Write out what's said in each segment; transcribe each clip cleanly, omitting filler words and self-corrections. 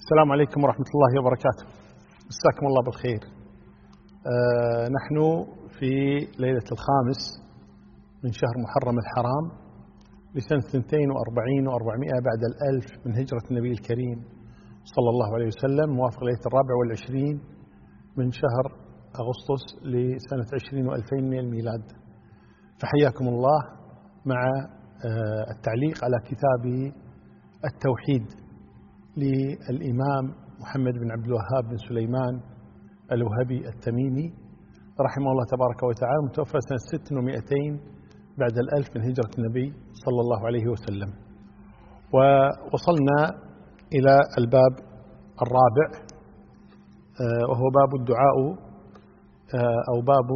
السلام عليكم ورحمة الله وبركاته. مساكم الله بالخير. نحن في ليلة 5 من شهر محرم الحرام لسنة 42 و400 بعد 1000 من هجرة النبي الكريم صلى الله عليه وسلم، موافق ليلة 24 من شهر أغسطس لسنة 20 و2000 من الميلاد. فحياكم الله مع التعليق على كتاب التوحيد للإمام محمد بن عبد الوهاب بن سليمان الوهبي التميمي رحمه الله تبارك وتعالى، متوفى سنة 600 بعد 1000 من هجرة النبي صلى الله عليه وسلم. ووصلنا إلى الباب الرابع، وهو باب الدعاء أو باب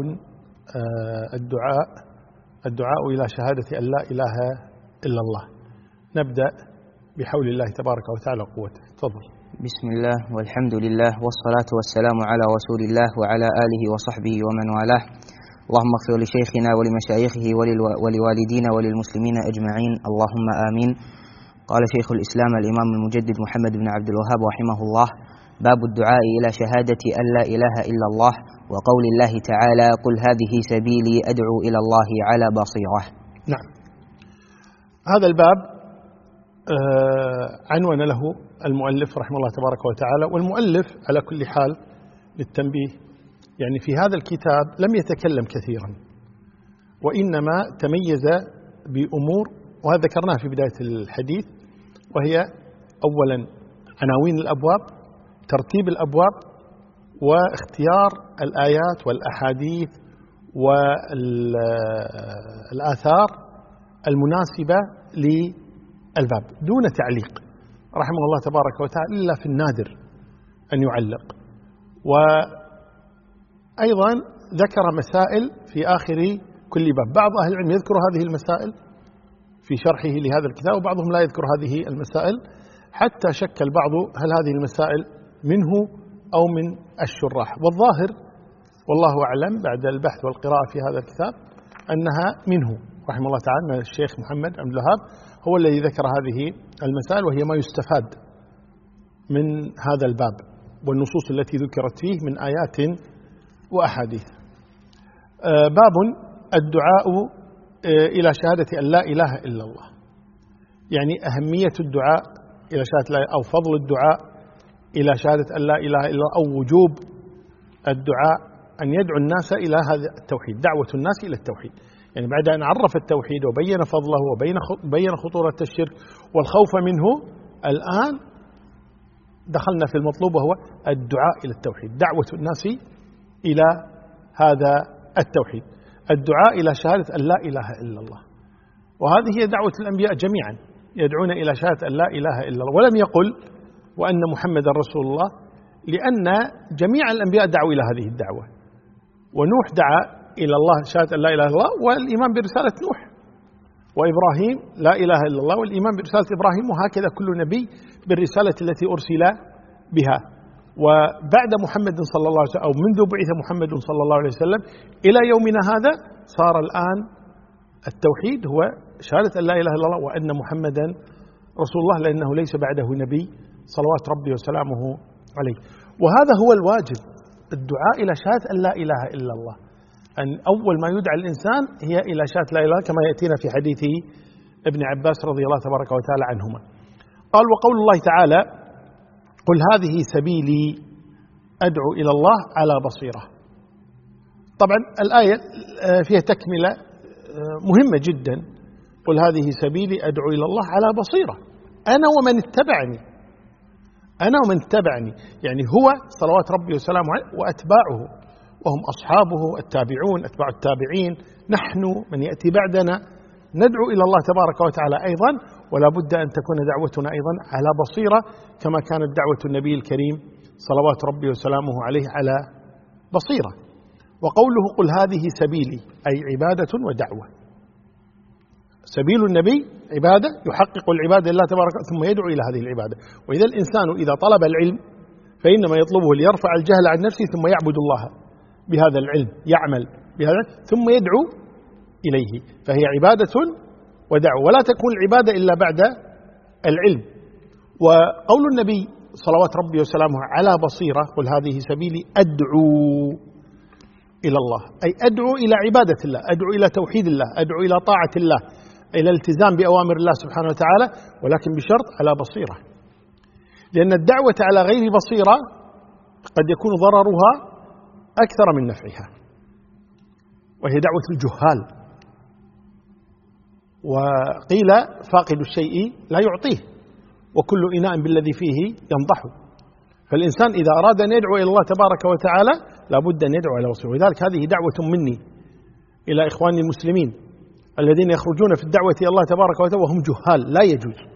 الدعاء إلى شهادة أن لا إله إلا الله. نبدأ بحول الله تبارك وتعالى قوته. تفضل. بسم الله والحمد لله والصلاة والسلام على رسول الله وعلى آله وصحبه ومن والاه. اللهم اغفر لشيخنا ولمشايخه ولوالدينا وللمسلمين أجمعين، اللهم آمين. قال شيخ الإسلام الإمام المجدد محمد بن عبد الوهاب رحمه الله: باب الدعاء إلى شهادة أن لا إله إلا الله، وقول الله تعالى: قل هذه سبيلي أدعو إلى الله على بصيرة. نعم، هذا الباب عنوان له المؤلف رحمه الله تبارك وتعالى. والمؤلف على كل حال للتنبيه، يعني في هذا الكتاب لم يتكلم كثيرا، وإنما تميز بأمور، وهذا ذكرناه في بداية الحديث، وهي أولا عناوين الأبواب، ترتيب الأبواب، واختيار الآيات والأحاديث والآثار المناسبة للباب دون تعليق رحمه الله تبارك وتعالى، إلا في النادر أن يعلق. وأيضا ذكر مسائل في آخر كل باب. بعض أهل العلم يذكر هذه المسائل في شرحه لهذا الكتاب، وبعضهم لا يذكر هذه المسائل، حتى شك البعض هل هذه المسائل منه أو من الشراح. والظاهر والله أعلم بعد البحث والقراءة في هذا الكتاب أنها منه رحمه الله تعالى، من الشيخ محمد عبد الوهاب هو الذي ذكر هذه المسائل، وهي ما يستفاد من هذا الباب والنصوص التي ذكرت فيه من آيات وأحاديث. باب الدعاء إلى شهادة أن لا إله إلا الله، يعني أهمية الدعاء إلى شهادة لا، أو فضل الدعاء إلى شهادة أن لا إله إلا الله، أو وجوب الدعاء أن يدعو الناس إلى هذا التوحيد، دعوة الناس إلى التوحيد. يعني بعد أن عرف التوحيد وبين فضله وبين خطورة الشرك والخوف منه، الآن دخلنا في المطلوب، وهو الدعاء إلى التوحيد، دعوة الناس إلى هذا التوحيد، الدعاء إلى شهادة أن لا إله إلا الله. وهذه هي دعوة الأنبياء جميعا، يدعون إلى شهادة أن لا إله إلا الله، ولم يقل وأن محمد رسول الله، لأن جميع الأنبياء دعوا إلى هذه الدعوة. ونوح دعا إلى الله شهادة لا إله إلا الله، والإيمان برسالة نوح، وإبراهيم لا إله إلا الله والإيمان برسالة إبراهيم، وهكذا كل نبي بالرسالة التي أرسل بها. وبعد محمد صلى الله عليه وسلم، أو منذ بعث محمد صلى الله عليه وسلم إلى يومنا هذا، صار الآن التوحيد هو شهادة أن لا إله إلا الله وأن محمدا رسول الله، لأنه ليس بعده نبي صلوات ربي وسلامه عليه. وهذا هو الواجب، الدعاء إلى شهادة أن لا إله إلا الله، أن أول ما يدعى الإنسان هي إلى شهادة لا إله إلا الله، كما يأتينا في حديث ابن عباس رضي الله تبارك وتعالى عنهما. قال: وقول الله تعالى: قل هذه سبيلي أدعو إلى الله على بصيرة. طبعا الآية فيها تكملة مهمة جدا: قل هذه سبيلي أدعو إلى الله على بصيرة، أنا ومن اتبعني، أنا ومن اتبعني، يعني هو صلوات ربي وسلامه عليه وأتباعه، وهم أصحابه التابعون أتباع التابعين، نحن من يأتي بعدنا ندعو إلى الله تبارك وتعالى أيضا، ولا بد أن تكون دعوتنا أيضا على بصيرة، كما كانت دعوة النبي الكريم صلوات ربي وسلامه عليه على بصيرة. وقوله قل هذه سبيلي، أي عبادة ودعوة. سبيل النبي عبادة، يحقق العبادة لله تبارك ثم يدعو إلى هذه العبادة. وإذا الإنسان إذا طلب العلم فإنما يطلبه ليرفع الجهل عن نفسه، ثم يعبد الله بهذا العلم، يعمل بهذا ثم يدعو إليه، فهي عبادة ودعوة، ولا تكون العبادة إلا بعد العلم. وقول النبي صلوات ربي وسلامه على بصيرة، قل هذه سبيلي أدعو إلى الله، أي أدعو إلى عبادة الله، أدعو إلى توحيد الله، أدعو إلى طاعة الله، إلى الالتزام بأوامر الله سبحانه وتعالى، ولكن بشرط على بصيرة. لأن الدعوة على غير بصيرة قد يكون ضررها أكثر من نفعها، وهي دعوة الجهال. وقيل فاقد الشيء لا يعطيه، وكل إناء بالذي فيه ينضح. فالإنسان إذا أراد أن يدعو إلى الله تبارك وتعالى لابد أن يدعو على بصيرة. ولذلك هذه دعوة مني إلى إخواني المسلمين الذين يخرجون في الدعوة إلى الله تبارك وتعالى وهم جهال. لا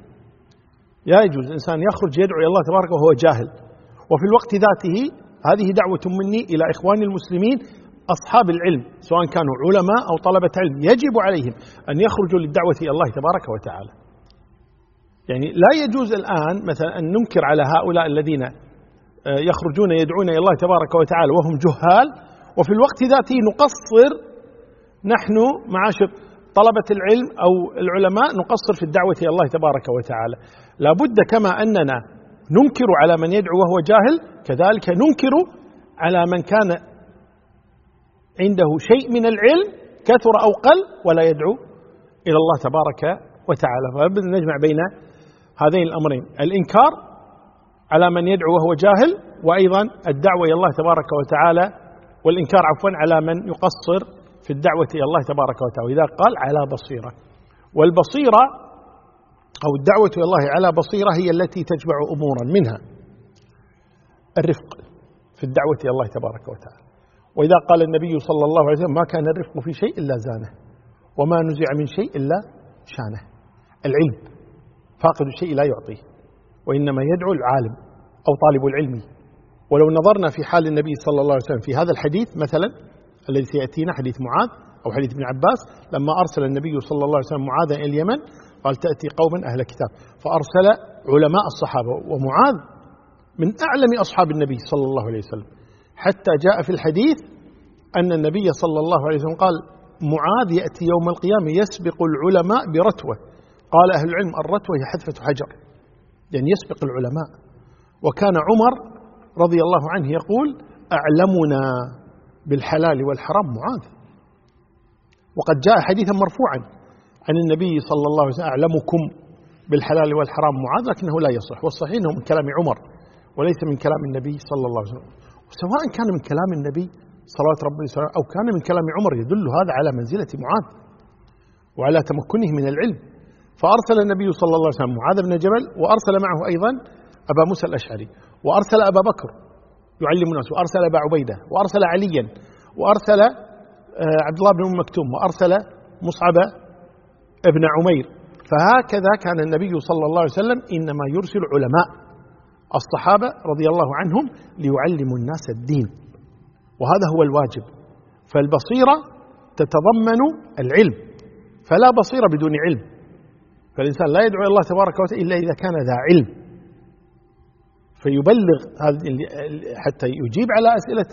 يجوز إنسان يخرج يدعو إلى الله تبارك وهو جاهل. وفي الوقت ذاته هذه دعوة مني إلى إخواني المسلمين أصحاب العلم، سواء كانوا علماء أو طلبة علم، يجب عليهم أن يخرجوا للدعوة إلى الله تبارك وتعالى. يعني لا يجوز الآن مثلا أن ننكر على هؤلاء الذين يخرجون يدعون إلى الله تبارك وتعالى وهم جهال، وفي الوقت ذاته نقصر نحن معاشر طلبة العلم أو العلماء، نقصر في الدعوة إلى الله تبارك وتعالى. لابد كما أننا ننكر على من يدعو وهو جاهل، كذلك ننكر على من كان عنده شيء من العلم كثر أو قل ولا يدعو إلى الله تبارك وتعالى. فلابد أن نجمع بين هذين الأمرين، الإنكار على من يدعو وهو جاهل، وأيضا الدعوة إلى الله تبارك وتعالى، والإنكار عفوا على من يقصر في الدعوة إلى الله تبارك وتعالى. إذا قال على بصيرة، والبصيرة أو الدعوة إلى الله على بصيرة هي التي تجمع أمورا، منها الرفق في الدعوة إلى الله تبارك وتعالى. وإذا قال النبي صلى الله عليه وسلم: ما كان الرفق في شيء إلا زانه، وما نزع من شيء إلا شانه. العلم فاقد الشيء لا يعطيه، وإنما يدعو العالم أو طالب العلم. ولو نظرنا في حال النبي صلى الله عليه وسلم في هذا الحديث مثلا الذي سيأتينا، حديث معاذ أو حديث ابن عباس، لما أرسل النبي صلى الله عليه وسلم معاذا إلى اليمن قال: تأتي قوما أهل كتاب، فأرسل علماء الصحابة، ومعاذ من أعلم أصحاب النبي صلى الله عليه وسلم، حتى جاء في الحديث أن النبي صلى الله عليه وسلم قال: معاذ يأتي يوم القيامة يسبق العلماء برتوة. قال أهل العلم: الرتوة هي حذفة حجر، يعني يسبق العلماء. وكان عمر رضي الله عنه يقول: أعلمنا بالحلال والحرام معاذ. وقد جاء حديثا مرفوعا عن النبي صلى الله عليه وسلم: أعلمكم بالحلال والحرام معاذ، لكنه لا يصح، والصحيح أنه من كلام عمر وليس من كلام النبي صلى الله عليه وسلم. وسواء كان من كلام النبي صلوات ربي وسلامه أو كان من كلام عمر، يدل هذا على منزلة معاذ وعلى تمكنه من العلم. فأرسل النبي صلى الله عليه وسلم معاذ بن جبل، وأرسل معه أيضا أبا موسى الأشعري، وأرسل أبا بكر يعلم الناس، وأرسل أبا عبيدة، وأرسل عليا، وأرسل عبد الله بن أم مكتوم، وأرسل مصعب ابن عمير. فهكذا كان النبي صلى الله عليه وسلم إنما يرسل علماء الصحابة رضي الله عنهم ليعلموا الناس الدين، وهذا هو الواجب. فالبصيرة تتضمن العلم، فلا بصيرة بدون علم. فالإنسان لا يدعو إلى الله تبارك وتعالى إلا إذا كان ذا علم، فيبلغ حتى يجيب على أسئلة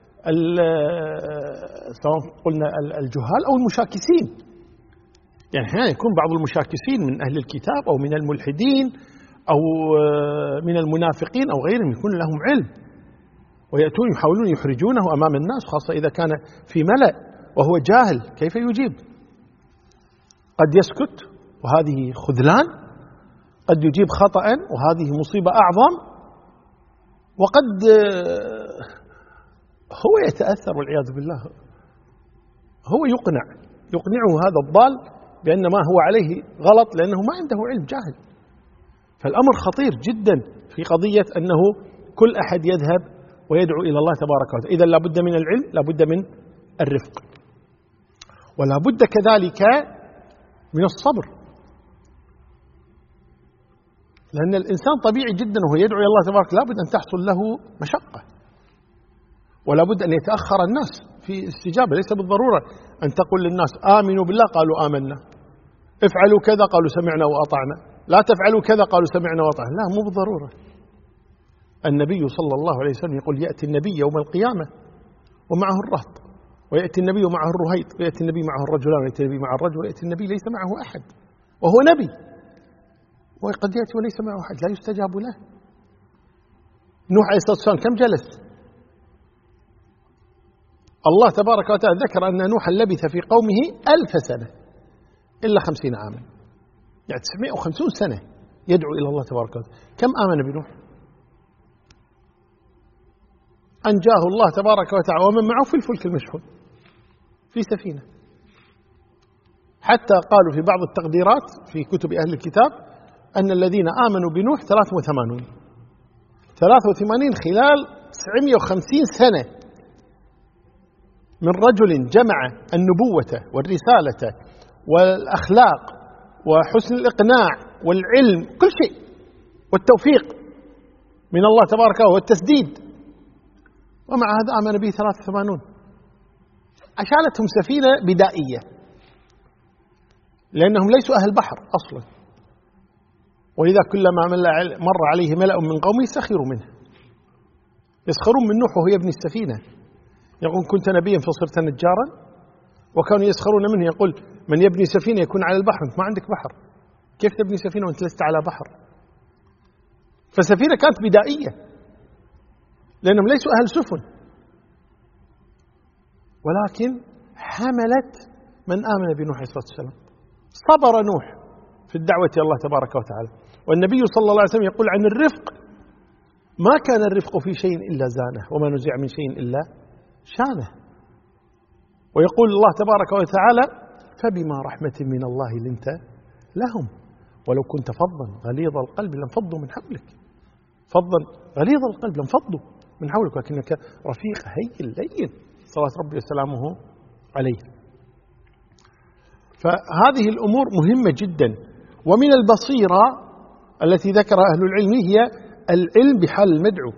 سواء قلنا الجهال أو المشاكسين. يعني أحيانا يكون بعض المشاكسين من أهل الكتاب أو من الملحدين أو من المنافقين أو غيرهم، يكون لهم علم ويأتون يحاولون يحرجونه أمام الناس، خاصة إذا كان في ملأ وهو جاهل، كيف يجيب؟ قد يسكت وهذه خذلان، قد يجيب خطأ وهذه مصيبة أعظم، وقد هو يتأثر والعياذ بالله، هو يقنعه هذا الضال بأن ما هو عليه غلط، لأنه ما عنده علم، جاهل. فالأمر خطير جدا في قضية أنه كل أحد يذهب ويدعو إلى الله تبارك وتعالى. إذن لابد من العلم، لابد من الرفق، ولا بد كذلك من الصبر، لأن الإنسان طبيعي جدا وهو يدعو إلى الله تبارك وتعالى لابد أن تحصل له مشقة، ولا بد أن يتأخر الناس في استجابة. ليس بالضرورة أن تقول للناس آمنوا بالله قالوا آمنا، افعلوا كذا قالوا سمعنا وأطعنا، لا تفعلوا كذا قالوا سمعنا وأطعنا، لا، مو بالضرورة. النبي صلى الله عليه وسلم يقول: يأتي النبي يوم القيامة ومعه الرهط، ويأتي النبي معه الرهيط، ويأتي النبي معه الرجلان، ويأتي النبي مع الرجل، ويأتي النبي ليس معه أحد وهو نبي، وقد يأتي وليس معه أحد لا يستجاب له. نوح عليه الصلاة والسلام كم جلس؟ الله تبارك وتعالى ذكر أن نوحا لبث في قومه 1000 سنة إلا 50 عاما، يعني 950 سنة يدعو إلى الله تبارك وتعالى. كم آمن بنوح؟ أنجاه الله تبارك وتعالى ومن معه في الفلك المشحون في سفينة. حتى قالوا في بعض التقديرات في كتب أهل الكتاب أن الذين آمنوا بنوح 83 خلال 950 سنة، من رجل جمع النبوة والرسالة والأخلاق وحسن الإقناع والعلم كل شيء والتوفيق من الله تبارك والتسديد، ومع هذا آمن به 83. أشالتهم سفينة بدائية لأنهم ليسوا أهل بحر أصلا، وإذا كلما مر عليه ملأ من قومه سخروا منه، يسخرون من نوح وهو يبني السفينة، يقول كنت نبيا فصرت نجارا، وكانوا يسخرون منه، يقول من يبني سفينة يكون على البحر، أنت ما عندك بحر، كيف تبني سفينة وأنت لست على بحر؟ فالسفينة كانت بدائية لأنهم ليسوا أهل سفن، ولكن حملت من آمن بنوح عليه الصلاة والسلام. صبر نوح في الدعوة إلى الله تبارك وتعالى. والنبي صلى الله عليه وسلم يقول عن الرفق: ما كان الرفق في شيء إلا زانه، وما نزع من شيء إلا شانه. ويقول الله تبارك وتعالى: فبما رحمة من الله لنت لهم ولو كنت فظا غليظ القلب لانفضوا من حولك. فظا غليظ القلب لانفضوا من حولك، ولكنك رفيق هين لين صلوات ربي وسلامه عليه. فهذه الأمور مهمة جدا. ومن البصيرة التي ذكر أهل العلم هي العلم بحال المدعو،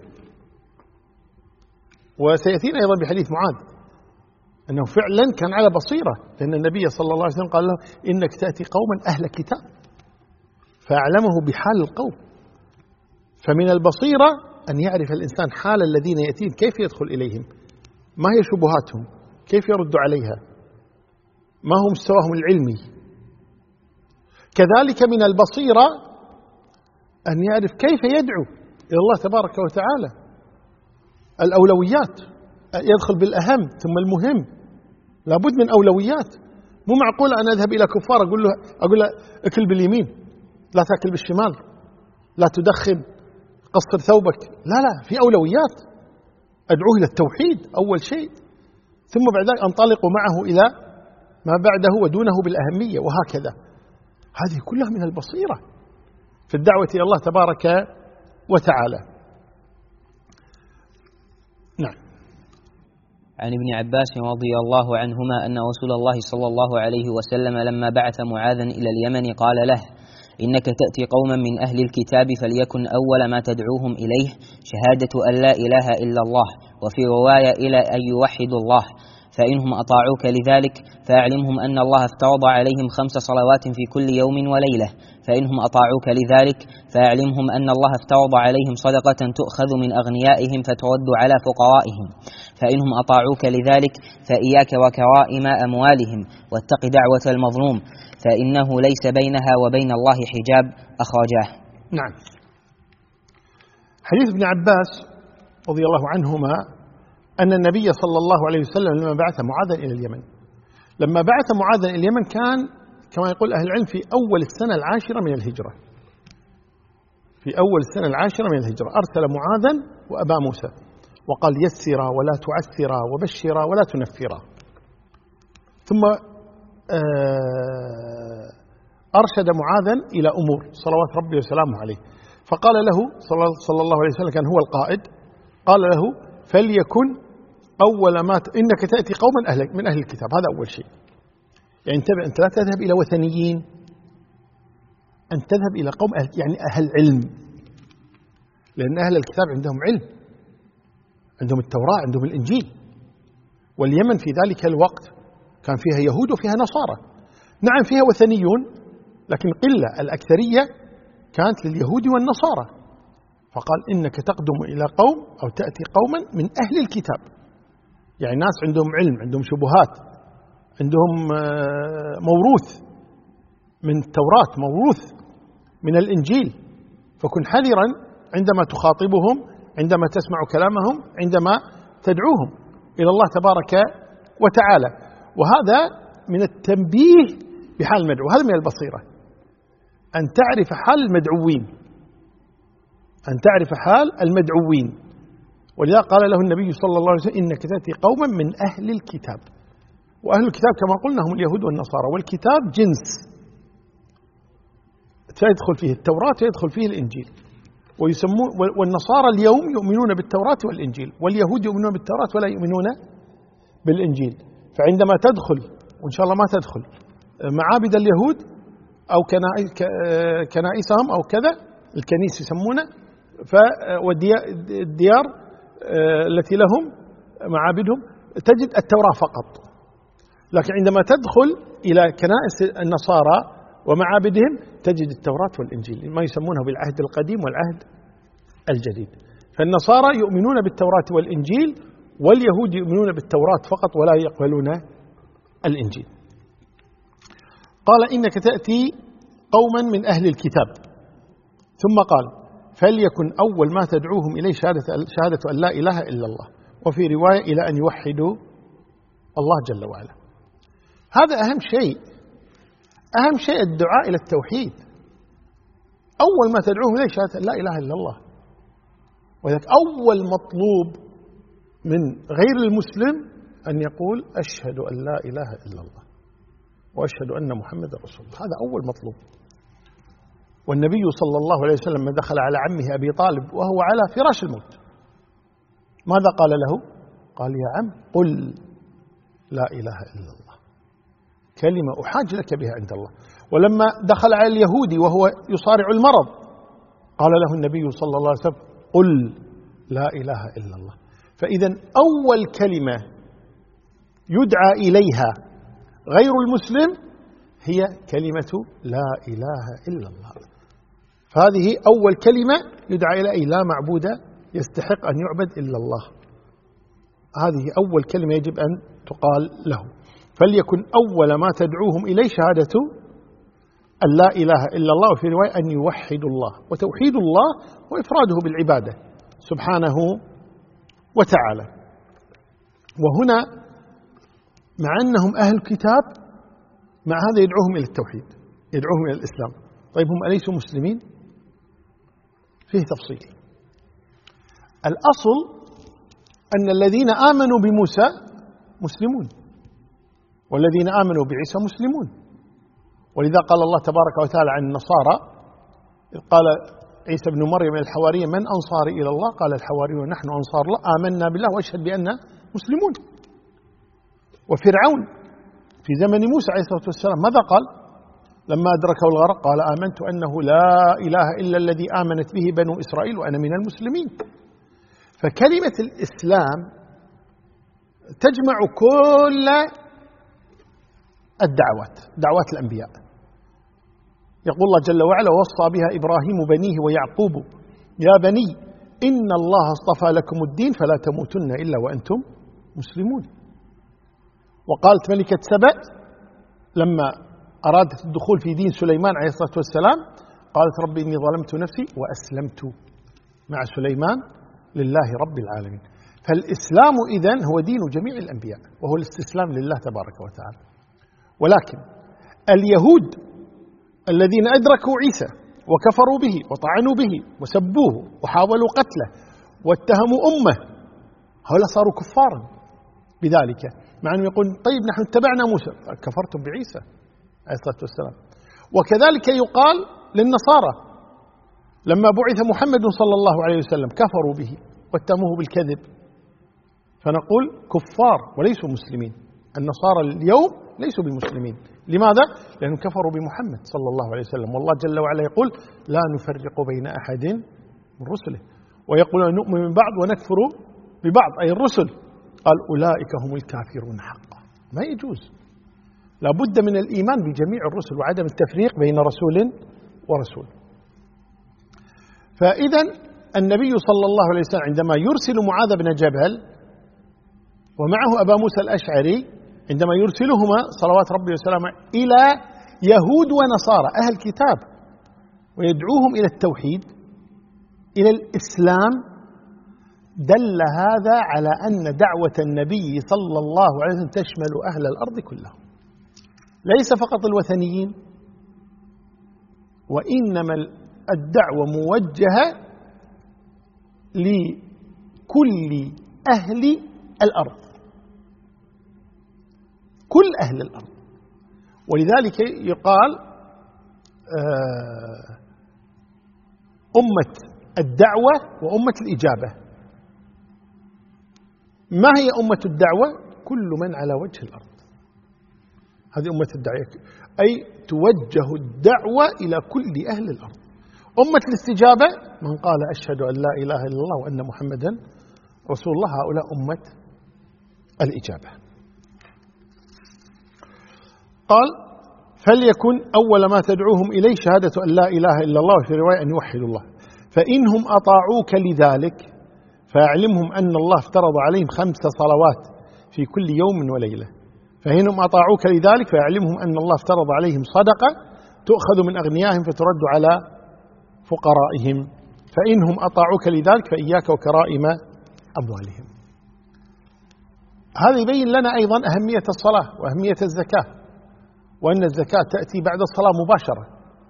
وسيأتينا أيضا بحديث معاذ أنه فعلا كان على بصيرة، لأن النبي صلى الله عليه وسلم قال له: إنك تأتي قوما أهل كتاب، فأعلمه بحال القوم. فمن البصيرة أن يعرف الإنسان حال الذين يأتين، كيف يدخل إليهم، ما هي شبهاتهم، كيف يرد عليها، ما هو مستواهم العلمي. كذلك من البصيرة أن يعرف كيف يدعو إلى الله تبارك وتعالى، الأولويات، يدخل بالأهم ثم المهم، لابد من أولويات. مو معقول أن أذهب إلى كفار أقول له أكل باليمين، لا تأكل بالشمال، لا تدخن، قصر ثوبك، لا، في أولويات. أدعوه إلى التوحيد أول شيء، ثم بعد ذلك أنطلق معه إلى ما بعده ودونه بالأهمية، وهكذا. هذه كلها من البصيرة في الدعوة إلى الله تبارك وتعالى. نعم. عن ابن عباس رضي الله عنهما أن رسول الله صلى الله عليه وسلم لما بعث معاذا إلى اليمن قال له: إنك تأتي قوما من أهل الكتاب فليكن أول ما تدعوهم إليه شهادة أن لا إله إلا الله، وفي رواية إلى أن يوحدوا الله، فإنهم أطاعوك لذلك فأعلمهم أن الله افترض عليهم 5 صلوات في كل يوم وليلة، فإنهم أطاعوك لذلك فأعلمهم أن الله افترض عليهم صدقة تؤخذ من أغنيائهم فترد على فقرائهم، فإنهم أطاعوك لذلك فإياك وكرائم أموالهم، واتق دعوة المظلوم فإنه ليس بينها وبين الله حجاب. أخرجاه. نعم. حديث ابن عباس رضي الله عنهما أن النبي صلى الله عليه وسلم لما بعث معاذا إلى اليمن، لما بعث معاذا إلى اليمن كان كما يقول أهل العلم في أول السنة 10 من الهجرة، في أول السنة 10 من الهجرة أرسل معاذا وأبا موسى وقال: يسرا ولا تعسرا وبشرا ولا تنفرا. ثم أرشد معاذا إلى أمور صلوات ربي وسلامه عليه، فقال له صلى الله عليه وسلم، كان هو القائد، قال له: فليكن أول ما إنك تأتي قوما من أهل الكتاب، هذا أول شيء. يعني انتبه، أنت لا تذهب إلى وثنيين، أن تذهب إلى قوم يعني أهل علم، لأن أهل الكتاب عندهم علم، عندهم التوراة، عندهم الإنجيل. واليمن في ذلك الوقت كان فيها يهود وفيها نصارى، نعم فيها وثنيون لكن قلة، الأكثرية كانت لليهود والنصارى. فقال: إنك تقدم إلى قوم أو تأتي قوما من أهل الكتاب، يعني ناس عندهم علم، عندهم شبهات، عندهم موروث من التوراة، موروث من الإنجيل، فكن حذرا عندما تخاطبهم عندما تسمع كلامهم، عندما تدعوهم إلى الله تبارك وتعالى. وهذا من التنبيه بحال المدعو، هذا من البصيرة، أن تعرف حال المدعوين، أن تعرف حال المدعوين. ولذا قال له النبي صلى الله عليه وسلم: إنك تأتي قوما من أهل الكتاب. وأهل الكتاب كما قلنا هم اليهود والنصارى، والكتاب جنس سيدخل فيه التوراة ويدخل فيه الإنجيل، والنصارى اليوم يؤمنون بالتوراة والإنجيل، واليهود يؤمنون بالتوراة ولا يؤمنون بالإنجيل. فعندما تدخل، وإن شاء الله ما تدخل، معابد اليهود أو كنائسهم أو كذا، الكنيس يسمونه، والديار التي لهم معابدهم، تجد التوراة فقط. لكن عندما تدخل إلى كنائس النصارى ومعابدهم تجد التوراة والإنجيل، ما يسمونه بالعهد القديم والعهد الجديد. فالنصارى يؤمنون بالتوراة والإنجيل، واليهود يؤمنون بالتوراة فقط ولا يقبلون الإنجيل. قال: إنك تأتي قوما من أهل الكتاب. ثم قال: فليكن أول ما تدعوهم إليه شهادة أن لا إله إلا الله، وفي رواية إلى أن يوحدوا الله جل وعلا. هذا أهم شيء، أهم شيء الدعاء إلى التوحيد. أول ما تدعوهم إليه شهادة أن لا إله إلا الله. وذلك أول مطلوب من غير المسلم أن يقول: أشهد أن لا إله إلا الله وأشهد أن محمد رسول الله. هذا أول مطلوب. والنبي صلى الله عليه وسلم لما دخل على عمه أبي طالب وهو على فراش الموت، ماذا قال له؟ قال: يا عم قل لا إله إلا الله، كلمة أحاج لك بها عند الله. ولما دخل على اليهودي وهو يصارع المرض قال له النبي صلى الله عليه وسلم: قل لا إله إلا الله. فإذا أول كلمة يدعى إليها غير المسلم هي كلمة لا إله إلا الله. فهذه أول كلمة يدعى إلى لا معبود يستحق أن يعبد إلا الله. هذه أول كلمة يجب أن تقال له. فليكن أول ما تدعوهم إليه شهادة أن لا إله إلا الله، وفي رواية أن يوحدوا الله. وتوحيد الله وإفراده بالعبادة سبحانه وتعالى. وهنا مع أنهم أهل الكتاب، مع هذا يدعوهم إلى التوحيد، يدعوهم إلى الإسلام. طيب هم أليسوا مسلمين؟ فيه تفصيل. الأصل أن الذين آمنوا بموسى مسلمون، والذين آمنوا بعيسى مسلمون. ولذا قال الله تبارك وتعالى عن النصارى: قال عيسى بن مريم الحواري: من أنصاري إلى الله؟ قال الحواريون: نحن أنصار الله، آمنا بالله واشهد بأننا مسلمون. وفرعون في زمن موسى عليه الصلاة والسلام ماذا قال لما أدركه الغرق؟ قال: آمنت أنه لا إله إلا الذي آمنت به بنو إسرائيل وأنا من المسلمين. فكلمة الإسلام تجمع كل الدعوات، دعوات الأنبياء. يقول الله جل وعلا: ووصى بها إبراهيم بنيه ويعقوب يا بني إن الله اصطفى لكم الدين فلا تموتن إلا وأنتم مسلمون. وقالت ملكة سبأ لما أرادت الدخول في دين سليمان عليه الصلاة والسلام: قالت ربي إني ظلمت نفسي وأسلمت مع سليمان لله رب العالمين. فالإسلام إذن هو دين جميع الأنبياء، وهو الاستسلام لله تبارك وتعالى. ولكن اليهود الذين أدركوا عيسى وكفروا به وطعنوا به وسبوه وحاولوا قتله واتهموا أمه، هؤلاء صاروا كفارا بذلك، مع أنه يقول: طيب نحن اتبعنا موسى. كفرتم بعيسى عليه الصلاة والسلام. وكذلك يقال للنصارى لما بعث محمد صلى الله عليه وسلم كفروا به واتهموه بالكذب، فنقول كفار وليسوا مسلمين. النصارى اليوم ليسوا بمسلمين. لماذا؟ لأنهم كفروا بمحمد صلى الله عليه وسلم. والله جل وعلا يقول: لا نفرق بين أحد من رسله، ويقول: نؤمن من بعض ونكفر ببعض، أي الرسل. قال: أولئك هم الكافرون حقا. ما يجوز، لا بد من الإيمان بجميع الرسل وعدم التفريق بين رسول ورسول. فإذا النبي صلى الله عليه وسلم عندما يرسل معاذ بن جبل ومعه أبا موسى الأشعري، عندما يرسلهما صلوات ربي وسلامه إلى يهود ونصارى أهل كتاب ويدعوهم إلى التوحيد، إلى الإسلام، دل هذا على أن دعوة النبي صلى الله عليه وسلم تشمل أهل الأرض كلهم، ليس فقط الوثنيين، وإنما الدعوة موجهة لكل أهل الأرض، كل أهل الأرض. ولذلك يقال أمة الدعوة وأمة الإجابة. ما هي أمة الدعوة؟ كل من على وجه الأرض، هذه أمة الدعوة، أي توجه الدعوة إلى كل أهل الأرض. أمة الاستجابة من قال أشهد أن لا إله إلا الله وأن محمدا رسول الله، هؤلاء أمة الإجابة. قال فليكن أول ما تدعوهم إليه شهادة أن لا إله إلا الله، وفي رواية أن يوحدوا الله، فإنهم أطاعوك لذلك فأعلمهم أن الله افترض عليهم 5 صلوات في كل يوم وليلة. فإنهم أطاعوك لذلك فأعلمهم أن الله افترض عليهم صدقة تؤخذ من أغنيائهم فترد على فقرائهم. فإنهم أطاعوك لذلك فإياك وكرائم أموالهم. هذا يبين لنا أيضا أهمية الصلاة وأهمية الزكاة، وأن الزكاة تأتي بعد الصلاة مباشرة،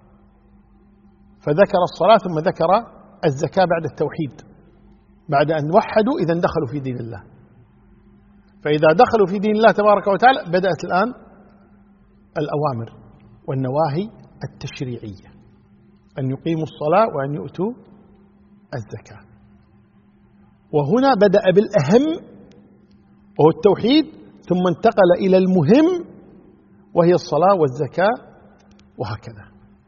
فذكر الصلاة ثم ذكر الزكاة بعد التوحيد، بعد أن وحدوا إذا دخلوا في دين الله. فإذا دخلوا في دين الله تبارك وتعالى بدأت الآن الأوامر والنواهي التشريعية، أن يقيموا الصلاة وأن يؤتوا الزكاة. وهنا بدأ بالأهم وهو التوحيد، ثم انتقل إلى المهم وهي الصلاة والزكاة، وهكذا.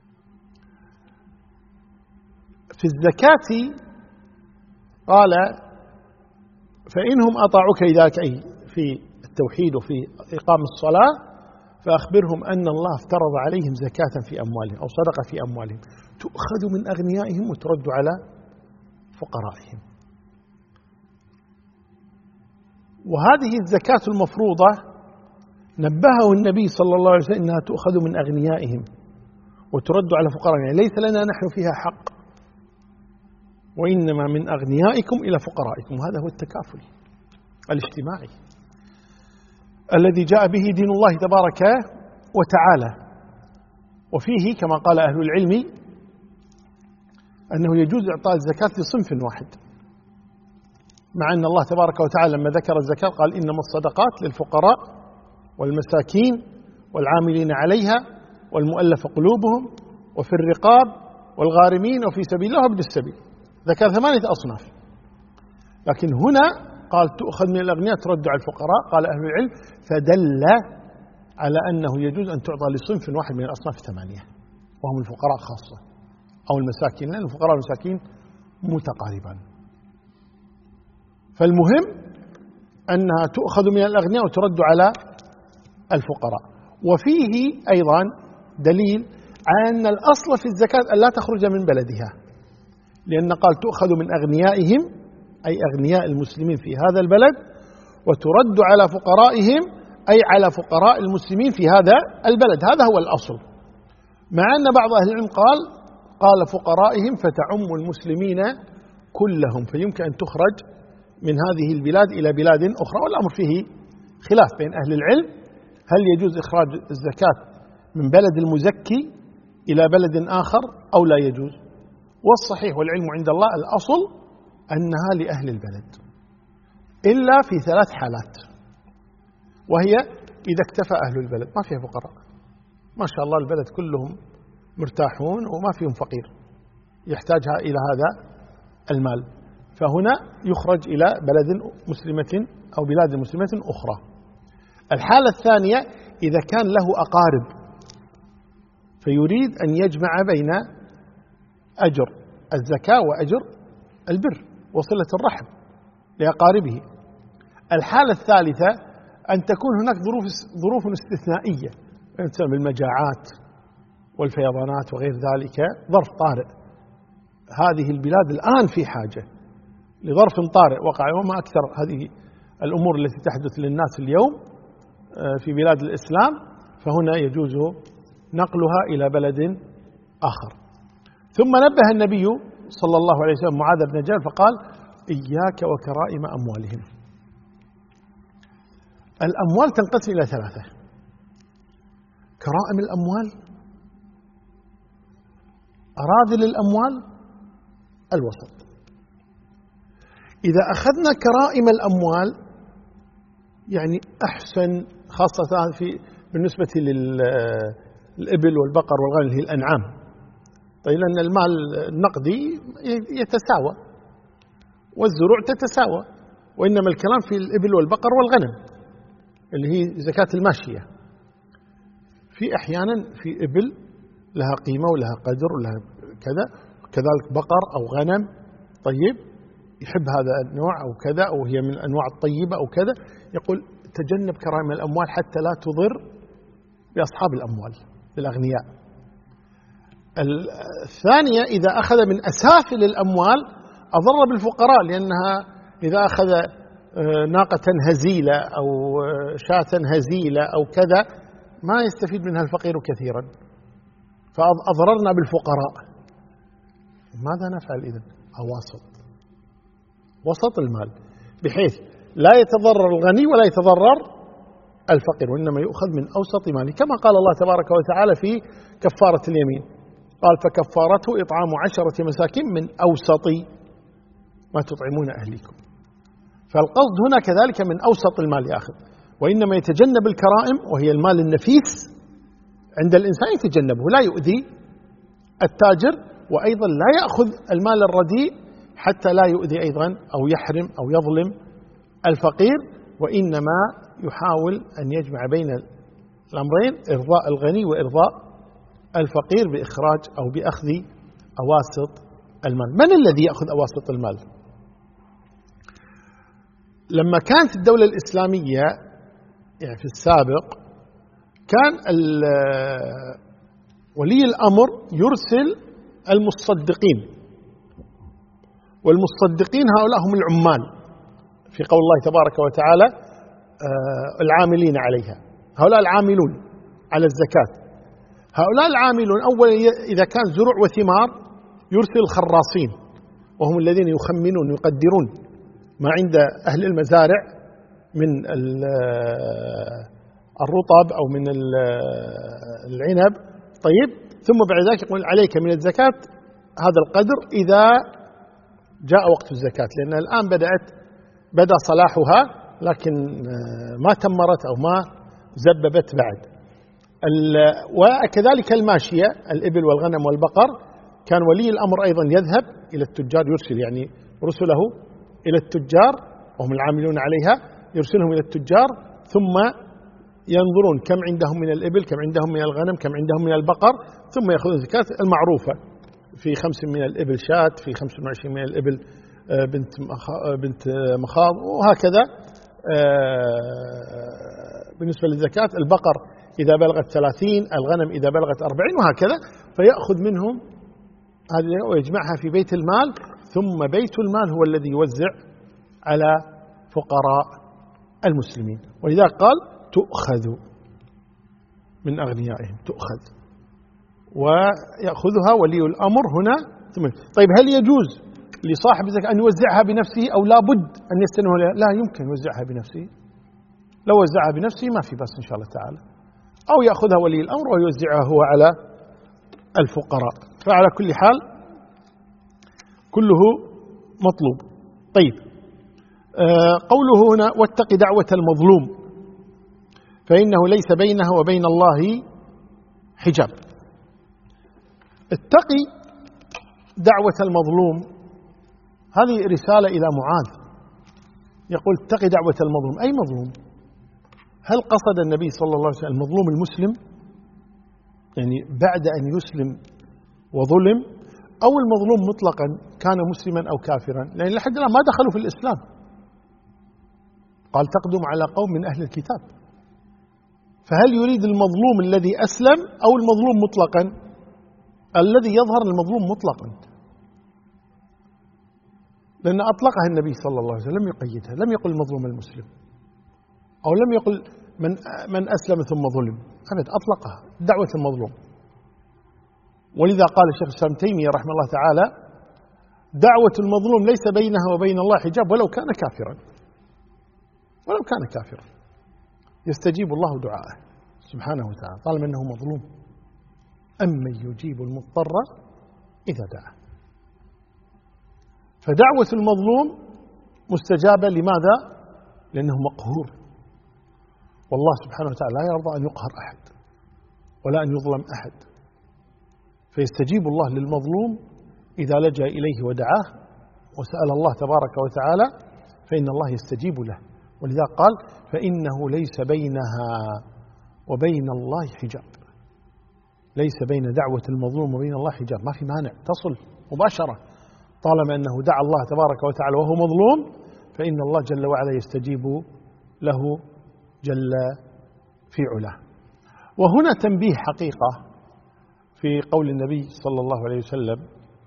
في الزكاة قال فإنهم أطاعوك لذلك، أي في التوحيد وفي إقام الصلاة، فأخبرهم أن الله افترض عليهم زكاة في أموالهم أو صدقة في أموالهم تؤخذ من أغنيائهم وترد على فقرائهم. وهذه الزكاة المفروضة نبهه النبي صلى الله عليه وسلم أنها تؤخذ من أغنيائهم وترد على فقرائهم، يعني ليس لنا نحن فيها حق، وإنما من أغنيائكم إلى فقرائكم. وهذا هو التكافل الاجتماعي الذي جاء به دين الله تبارك وتعالى. وفيه كما قال أهل العلم أنه يجوز إعطاء الزكاة لصنف واحد، مع أن الله تبارك وتعالى لما ذكر الزكاة قال إنما الصدقات للفقراء والمساكين والعاملين عليها والمؤلف قلوبهم وفي الرقاب والغارمين وفي سبيل الله وابن السبيل، ذكر 8 أصناف. لكن هنا قال تؤخذ من الأغنياء ترد على الفقراء. قال أهل العلم فدل على أنه يجوز أن تعطى لصنف واحد من الأصناف 8، وهم الفقراء خاصة أو المساكين، لأن الفقراء والمساكين متقاربان. فالمهم أنها تؤخذ من الأغنياء وترد على الفقراء. وفيه أيضا دليل على أن الأصل في الزكاة أن لا تخرج من بلدها، لأن قال تؤخذ من أغنيائهم أي أغنياء المسلمين في هذا البلد وترد على فقرائهم أي على فقراء المسلمين في هذا البلد. هذا هو الأصل، مع أن بعض أهل العلم قال فقرائهم فتعم المسلمين كلهم، فيمكن أن تخرج من هذه البلاد إلى بلاد أخرى. والأمر فيه خلاف بين أهل العلم، هل يجوز إخراج الزكاة من بلد المزكي إلى بلد آخر أو لا يجوز؟ والصحيح والعلم عند الله الأصل أنها لأهل البلد، إلا في 3 حالات، وهي إذا اكتفى أهل البلد ما فيها فقراء، ما شاء الله البلد كلهم مرتاحون وما فيهم فقير يحتاجها إلى هذا المال، فهنا يخرج إلى بلد مسلمة أو بلاد مسلمة أخرى. الحالة الثانية إذا كان له أقارب فيريد أن يجمع بين أجر الزكاة وأجر البر وصلة الرحم لأقاربه. الحالة الثالثة أن تكون هناك ظروف استثنائية مثل المجاعات والفيضانات وغير ذلك، ظرف طارئ. هذه البلاد الآن في حاجة لظرف طارئ وقع، وما أكثر هذه الأمور التي تحدث للناس اليوم في بلاد الإسلام، فهنا يجوز نقلها إلى بلد آخر. ثم نبه النبي صلى الله عليه وسلم معاذ بن جبل فقال إياك وكرائم أموالهم. الأموال تنقسم إلى ثلاثة: كرائم الأموال، أراذل الأموال، الوسط. إذا أخذنا كرائم الأموال يعني أحسن، خاصة بالنسبة للإبل والبقر والغنم اللي هي الأنعام. طيب لأن المال النقدي يتساوى والزروع تتساوى، وإنما الكلام في الإبل والبقر والغنم اللي هي زكاة الماشية. في أحيانا في إبل لها قيمة ولها قدر ولها كذا، كذلك بقر أو غنم طيب يحب هذا النوع أو كذا، أو هي من الأنواع الطيبة أو كذا، يقول تجنب كرائم الأموال حتى لا تضر بأصحاب الأموال بالأغنياء. الثانية إذا أخذ من أسافل الأموال أضر بالفقراء، لأنها إذا أخذ ناقة هزيلة أو شاة هزيلة أو كذا ما يستفيد منها الفقير كثيرا، فأضررنا بالفقراء. ماذا نفعل إذن؟ وسط المال، بحيث لا يتضرر الغني ولا يتضرر الفقير، وإنما يؤخذ من أوسط ماله، كما قال الله تبارك وتعالى في كفارة اليمين، قال فكفارته إطعام 10 مساكين من أوسط ما تطعمون أهليكم. فالقصد هنا كذلك من أوسط المال يأخذ، وإنما يتجنب الكرائم وهي المال النفيس عند الإنسان، يتجنبه لا يؤذي التاجر، وأيضا لا يأخذ المال الرديء حتى لا يؤذي أيضا أو يحرم أو يظلم الفقير، وإنما يحاول أن يجمع بين الأمرين، إرضاء الغني وإرضاء الفقير بإخراج أو بأخذ أواسط المال. من الذي يأخذ أواسط المال؟ لما كانت الدولة الإسلامية يعني في السابق كان ولي الأمر يرسل المصدقين، والمصدقين هؤلاء هم العمال، في قول الله تبارك وتعالى العاملين عليها، هؤلاء العاملون على الزكاة. هؤلاء العاملون أولا إذا كان زروع وثمار يرسل الخراصين، وهم الذين يخمنون يقدرون ما عند أهل المزارع من الرطب أو من العنب، طيب ثم بعد ذلك يقول عليك من الزكاة هذا القدر إذا جاء وقت الزكاة، لأن الآن بدأ صلاحها لكن ما تمرت أو ما زببت بعد. وكذلك الماشية الإبل والغنم والبقر كان ولي الأمر أيضا يذهب إلى التجار، يرسل يعني رسله إلى التجار وهم العاملون عليها، يرسلهم إلى التجار ثم ينظرون كم عندهم من الإبل، كم عندهم من الغنم، كم عندهم من البقر، ثم يأخذون الزكاة المعروفة، في 5 من الإبل شاة، في 25 من الإبل بنت مخاض، وهكذا. بالنسبة للزكاة البقر إذا بلغت 30، الغنم إذا بلغت 40، وهكذا. فيأخذ منهم هذه ويجمعها في بيت المال، ثم بيت المال هو الذي يوزع على فقراء المسلمين. ولذلك قال تؤخذ من أغنيائهم، تؤخذ ويأخذها ولي الأمر هنا. طيب هل يجوز لصاحب الزكاة أن يوزعها بنفسه أو لا بد أن يستلمها؟ لا يمكن يوزعها بنفسه، لو وزعها بنفسه ما في بس إن شاء الله تعالى، أو يأخذها ولي الأمر ويوزعها هو على الفقراء. فعلى كل حال كله مطلوب. طيب قوله هنا واتق دعوة المظلوم فإنه ليس بينها وبين الله حجاب. اتقي دعوة المظلوم، هذه رسالة إلى معاذ، يقول اتقي دعوة المظلوم. أي مظلوم؟ هل قصد النبي صلى الله عليه وسلم المظلوم المسلم يعني بعد أن يسلم وظلم، أو المظلوم مطلقا كان مسلما أو كافرا؟ لأن لحد الآن ما دخلوا في الإسلام. قال تقدم على قوم من أهل الكتاب، فهل يريد المظلوم الذي أسلم أو المظلوم مطلقا؟ الذي يظهر المظلوم مطلقا، لأن أطلقها النبي صلى الله عليه وسلم، لم يقيدها، لم يقل المظلوم المسلم أو لم يقل من أسلم ثم ظلم، أبدا أطلقها دعوة المظلوم. ولذا قال الشيخ الإسلام ابن تيمية رحمه الله تعالى دعوة المظلوم ليس بينها وبين الله حجاب ولو كان كافرا، ولو كان كافرا يستجيب الله دعاءه سبحانه وتعالى طالما أنه مظلوم. أمن يجيب المضطر إذا دعا. فدعوة المظلوم مستجابة. لماذا؟ لأنه مقهور، والله سبحانه وتعالى لا يرضى أن يقهر أحد ولا أن يظلم أحد، فيستجيب الله للمظلوم إذا لجأ إليه ودعاه وسأل الله تبارك وتعالى، فإن الله يستجيب له. ولذا قال فإنه ليس بينها وبين الله حجاب. ليس بين دعوة المظلوم وبين الله حجاب، ما في مانع، تصل مباشرة طالما أنه دعا الله تبارك وتعالى وهو مظلوم، فإن الله جل وعلا يستجيب له جل في علاه. وهنا تنبيه حقيقة في قول النبي صلى الله عليه وسلم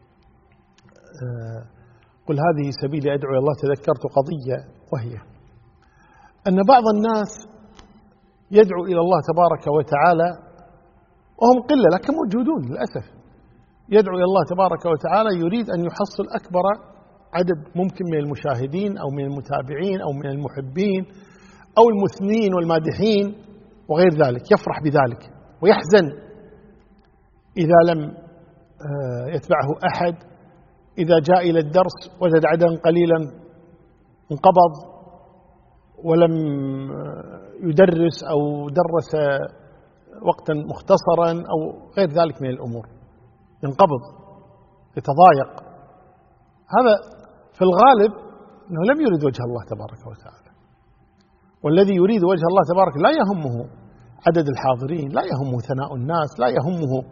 قل هذه سبيلي أدعو إلى الله. تذكرت قضية، وهي أن بعض الناس يدعو إلى الله تبارك وتعالى وهم قلة لكن موجودون للأسف، يدعو إلى الله تبارك وتعالى يريد أن يحصل أكبر عدد ممكن من المشاهدين أو من المتابعين أو من المحبين أو المثنين والمادحين وغير ذلك، يفرح بذلك ويحزن إذا لم يتبعه أحد، إذا جاء إلى الدرس وجد عددا قليلا انقبض ولم يدرس أو درس وقتا مختصرا أو غير ذلك من الأمور، ينقبض يتضايق. هذا في الغالب أنه لم يريد وجه الله تبارك وتعالى، والذي يريد وجه الله تبارك لا يهمه عدد الحاضرين، لا يهمه ثناء الناس، لا يهمه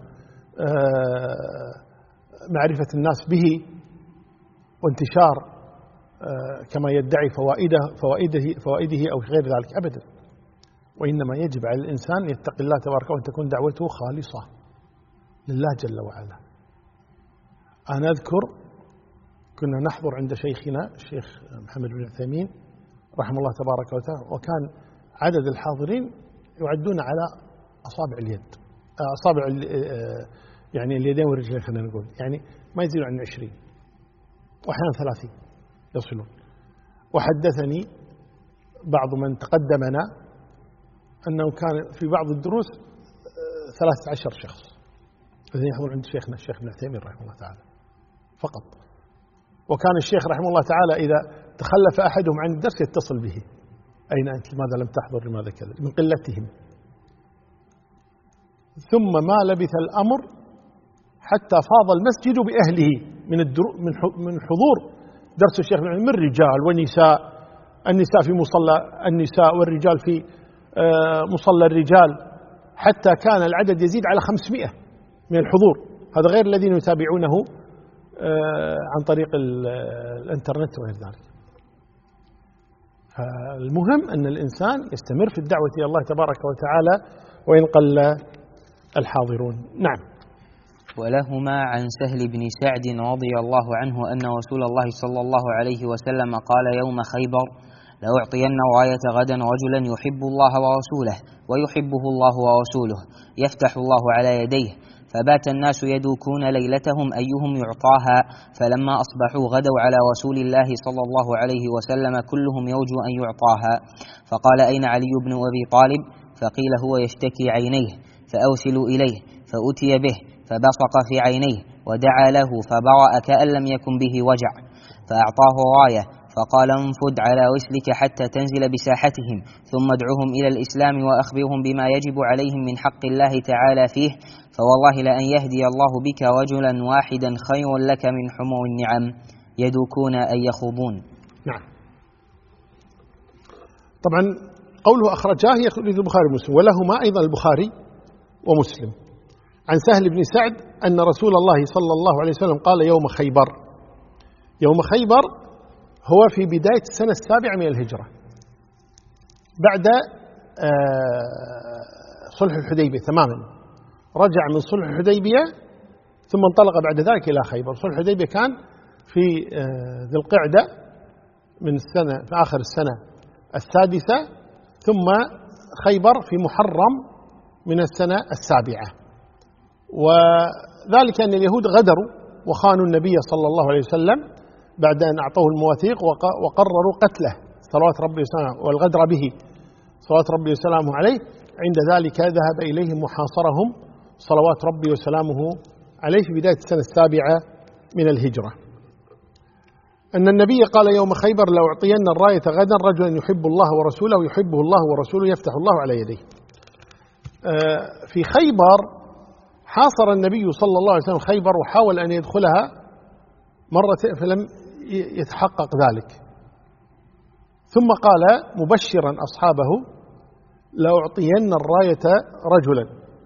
معرفة الناس به وانتشار كما يدعي فوائده أو غير ذلك أبدا. وإنما يجب على الإنسان يتقي الله تبارك وأن تكون دعوته خالصة لله جل وعلا. أنا أذكر كنا نحضر عند شيخنا الشيخ محمد بن عثيمين رحمه الله تبارك وتعالى، وكان عدد الحاضرين يعدون على أصابع اليد، أصابع يعني اليدين والرجلين، خلينا نقول يعني ما يزيدون عن 20 وأحيانا 30 يصلون. وحدثني بعض من تقدمنا أنه كان في بعض الدروس 13 شخص الذين يحضرون عند شيخنا الشيخ ابن عثيمين رحمه الله تعالى فقط. وكان الشيخ رحمه الله تعالى إذا تخلف أحدهم عن الدرس يتصل به، أين أنت؟ لماذا لم تحضر؟ لماذا كذا؟ من قلتهم. ثم ما لبث الأمر حتى فاض المسجد بأهله من حضور درس الشيخ من رجال ونساء، النساء في مصلى النساء والرجال في مصلى الرجال، حتى كان العدد يزيد على 500 من الحضور، هذا غير الذين يتابعونه عن طريق الانترنت وغير ذلك. فالمهم أن الإنسان يستمر في الدعوة إلى الله تبارك وتعالى وإن قل الحاضرون. نعم. ولهما عن سهل بن سعد رضي الله عنه أن رسول الله صلى الله عليه وسلم قال يوم خيبر لأعطين راية غدا رجلا يحب الله ورسوله ويحبه الله ورسوله يفتح الله على يديه، فبات الناس يدوكون ليلتهم أيهم يعطاها، فلما أصبحوا غدوا على رسول الله صلى الله عليه وسلم كلهم يرجو أن يعطاها، فقال أين علي بن أبي طالب؟ فقيل هو يشتكي عينيه، فأرسلوا إليه، فأتي به فبصق في عينيه ودعا له فبرأ كأن لم يكن به وجع، فأعطاه راية فقال انفد على رسلك حتى تنزل بساحتهم، ثم ادعهم إلى الإسلام وأخبرهم بما يجب عليهم من حق الله تعالى فيه، فوالله لأن يهدي الله بك رجلا واحدا خير لك من حمر النعم يدوكون أن يخوضون. نعم. طبعا قوله أخرجاه يخرج البخاري ومسلم، ولهما أيضا البخاري ومسلم عن سهل بن سعد أن رسول الله صلى الله عليه وسلم قال يوم خيبر. يوم خيبر هو في بداية السنة 7 من الهجرة بعد صلح الحديبية تماما، رجع من صلح الحديبية ثم انطلق بعد ذلك إلى خيبر. صلح الحديبية كان في ذي القعدة من السنة في آخر السنة 6، ثم خيبر في محرم من السنة 7، وذلك أن اليهود غدروا وخانوا النبي صلى الله عليه وسلم بعد أن أعطوه المواثيق وقرروا قتله صلوات ربي وسلامه والغدر به صلوات ربي وسلامه عليه. عند ذلك ذهب إليهم وحاصرهم صلوات ربي وسلامه عليه في بداية السنة 7 من الهجرة. أن النبي قال يوم خيبر: لو أعطين الراية غدا رجلا يحب الله ورسوله يحبه الله ورسوله يفتح الله على يديه. في خيبر حاصر النبي صلى الله عليه وسلم خيبر وحاول أن يدخلها مرة فلم يتحقق ذلك، ثم قال مبشرا أصحابه: لأعطين الراية رجلا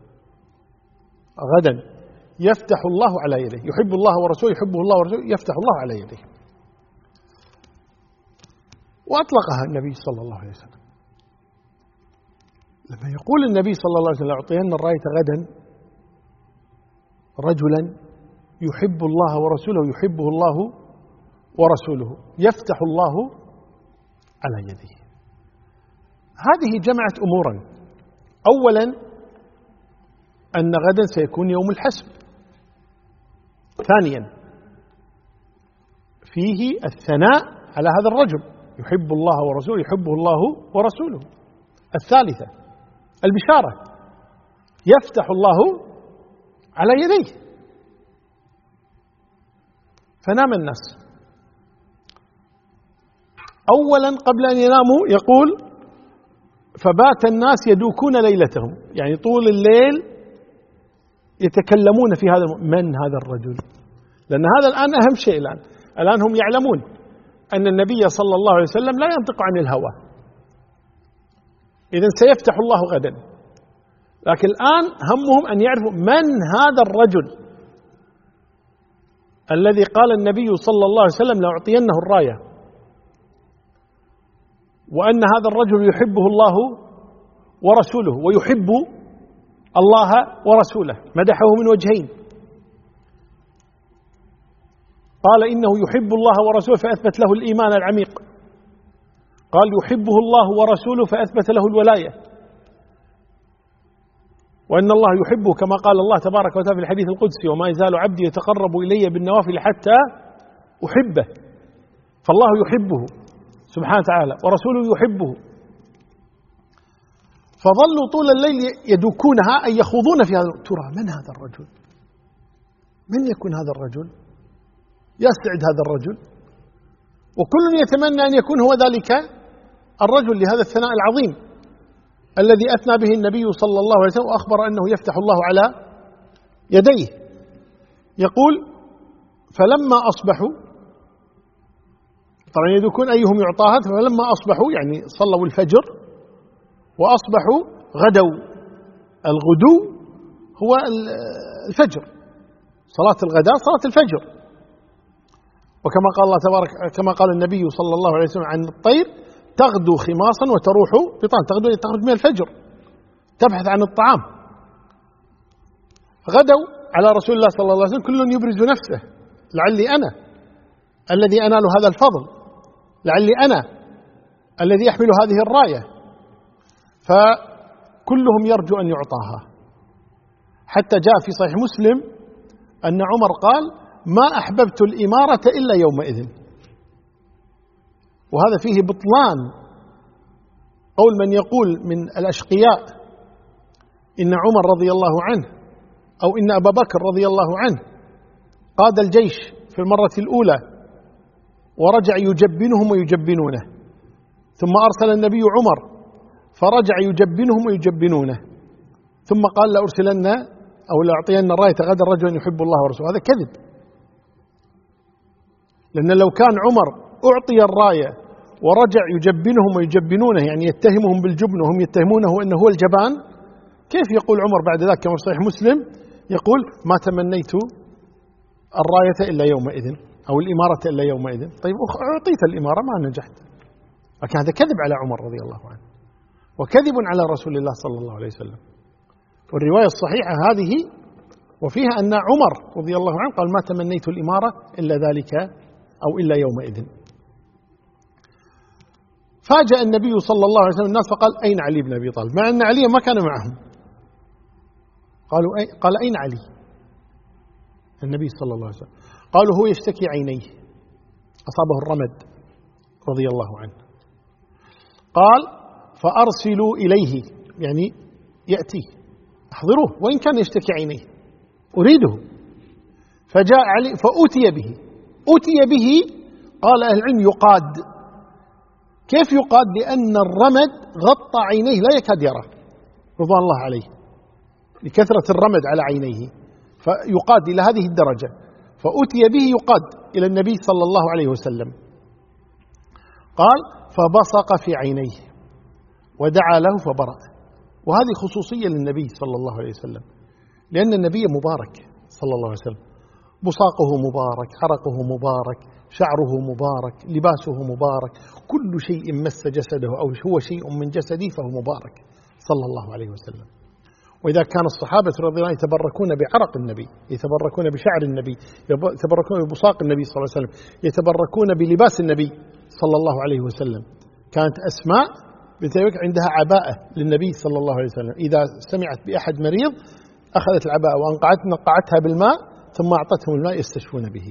غدا يفتح الله على يديه، يحب الله ورسوله يحبه الله ورسوله يفتح الله على يديه. وأطلقها النبي صلى الله عليه وسلم. لما يقول النبي صلى الله عليه وسلم: لأعطين الراية غدا رجلا يحب الله ورسوله يحبه الله ورسوله يفتح الله على يديه. هذه جمعت أمورا: أولا أن غدا سيكون يوم الحسم، ثانيا فيه الثناء على هذا الرجل يحب الله ورسوله يحبه الله ورسوله، الثالثة البشارة يفتح الله على يديه. فنام الناس. أولا قبل أن يناموا يقول: فبات الناس يدوكون ليلتهم، يعني طول الليل يتكلمون في هذا من هذا الرجل، لأن هذا الآن أهم شيء. الآن هم يعلمون أن النبي صلى الله عليه وسلم لا ينطق عن الهوى، إذن سيفتح الله غدا. لكن الآن همهم أن يعرفوا من هذا الرجل الذي قال النبي صلى الله عليه وسلم: لأعطينه الراية، وأن هذا الرجل يحبه الله ورسوله ويحب الله ورسوله. مدحه من وجهين: قال إنه يحب الله ورسوله فأثبت له الإيمان العميق، قال يحبه الله ورسوله فأثبت له الولاية، وأن الله يحبه كما قال الله تبارك وتعالى في الحديث القدسي: وما يزال عبدي يتقرب إلي بالنوافل حتى أحبه. فالله يحبه سبحانه وتعالى ورسوله يحبه. فظلوا طول الليل يدوكونها أي يخوضون في هذا: ترى من هذا الرجل؟ من يكون هذا الرجل؟ يسعد هذا الرجل، وكل يتمنى أن يكون هو ذلك الرجل لهذا الثناء العظيم الذي أثنى به النبي صلى الله عليه وسلم وأخبر أنه يفتح الله على يديه. يقول: فلما أصبحوا، طبعا يدوكون أيهم يعطاها، فلما أصبحوا يعني صلوا الفجر وأصبحوا غدوا. الغدو هو الفجر، صلاة الغداء صلاة الفجر. وكما قال الله تبارك، كما قال النبي صلى الله عليه وسلم عن الطير: تغدو خماصا وتروح بطانا. تغدو تخرج من الفجر تبحث عن الطعام. غدوا على رسول الله صلى الله عليه وسلم، كل يبرز نفسه: لعلي أنا الذي أنال هذا الفضل، لعلي أنا الذي يحمل هذه الراية. فكلهم يرجو أن يعطاها، حتى جاء في صحيح مسلم أن عمر قال: ما أحببت الإمارة إلا يومئذ. وهذا فيه بطلان قول من يقول من الأشقياء إن عمر رضي الله عنه أو إن أبا بكر رضي الله عنه قاد الجيش في المرة الأولى ورجع يجبنهم ويجبنونه، ثم أرسل النبي عمر فرجع يجبنهم ويجبنونه، ثم قال: لأرسلن أو لأعطين الراية غدا رجلا يحب الله ورسوله. هذا كذب، لأن لو كان عمر أعطي الراية ورجع يجبنهم ويجبنونه، يعني يتهمهم بالجبن وهم يتهمونه أنه هو الجبان، كيف يقول عمر بعد ذلك كما في صحيح مسلم يقول: ما تمنيت الراية إلا يومئذ أو الإمارة إلا يومئذ؟ طيب أعطيت الإمارة ما نجحت. لكن هذا كذب على عمر رضي الله عنه وكذب على رسول الله صلى الله عليه وسلم. والرواية الصحيحة هذه وفيها أن عمر رضي الله عنه قال: ما تمنيت الإمارة إلا ذلك أو إلا يومئذ. فاجأ النبي صلى الله عليه وسلم الناس فقال: أين علي بن أبي طالب؟ مع أن علي ما كان معهم. قال: أين علي؟ النبي صلى الله عليه وسلم قالوا هو يشتكي عينيه، أصابه الرمد رضي الله عنه. قال فأرسلوا إليه، يعني يأتي، احضروه وإن كان يشتكي عينيه، أريده. فجاء علي فأتي به. أتي به قال أهل العلم يقاد. كيف يقاد؟ لأن الرمد غطى عينيه لا يكاد يرى رضوان الله عليه لكثرة الرمد على عينيه، فيقاد إلى هذه الدرجة. فأتي به يقاد إلى النبي صلى الله عليه وسلم. قال فبصق في عينيه ودعا له فبرأ. وهذه خصوصية للنبي صلى الله عليه وسلم، لأن النبي مبارك صلى الله عليه وسلم، بصاقه مبارك، عرقه مبارك، شعره مبارك، لباسه مبارك، كل شيء مس جسده أو هو شيء من جسده فهو مبارك صلى الله عليه وسلم. وإذا كان الصحابة رضي الله عنهم يتبركون بعرق النبي، يتبركون بشعر النبي، يتبركون ببصاق النبي صلى الله عليه وسلم، يتبركون بلباس النبي صلى الله عليه وسلم. كانت أسماء بنت أبي بكر عندها عباءة للنبي صلى الله عليه وسلم، إذا سمعت بأحد مريض أخذت العباءة نقعتها بالماء ثم أعطتهم الماء يستشفون به.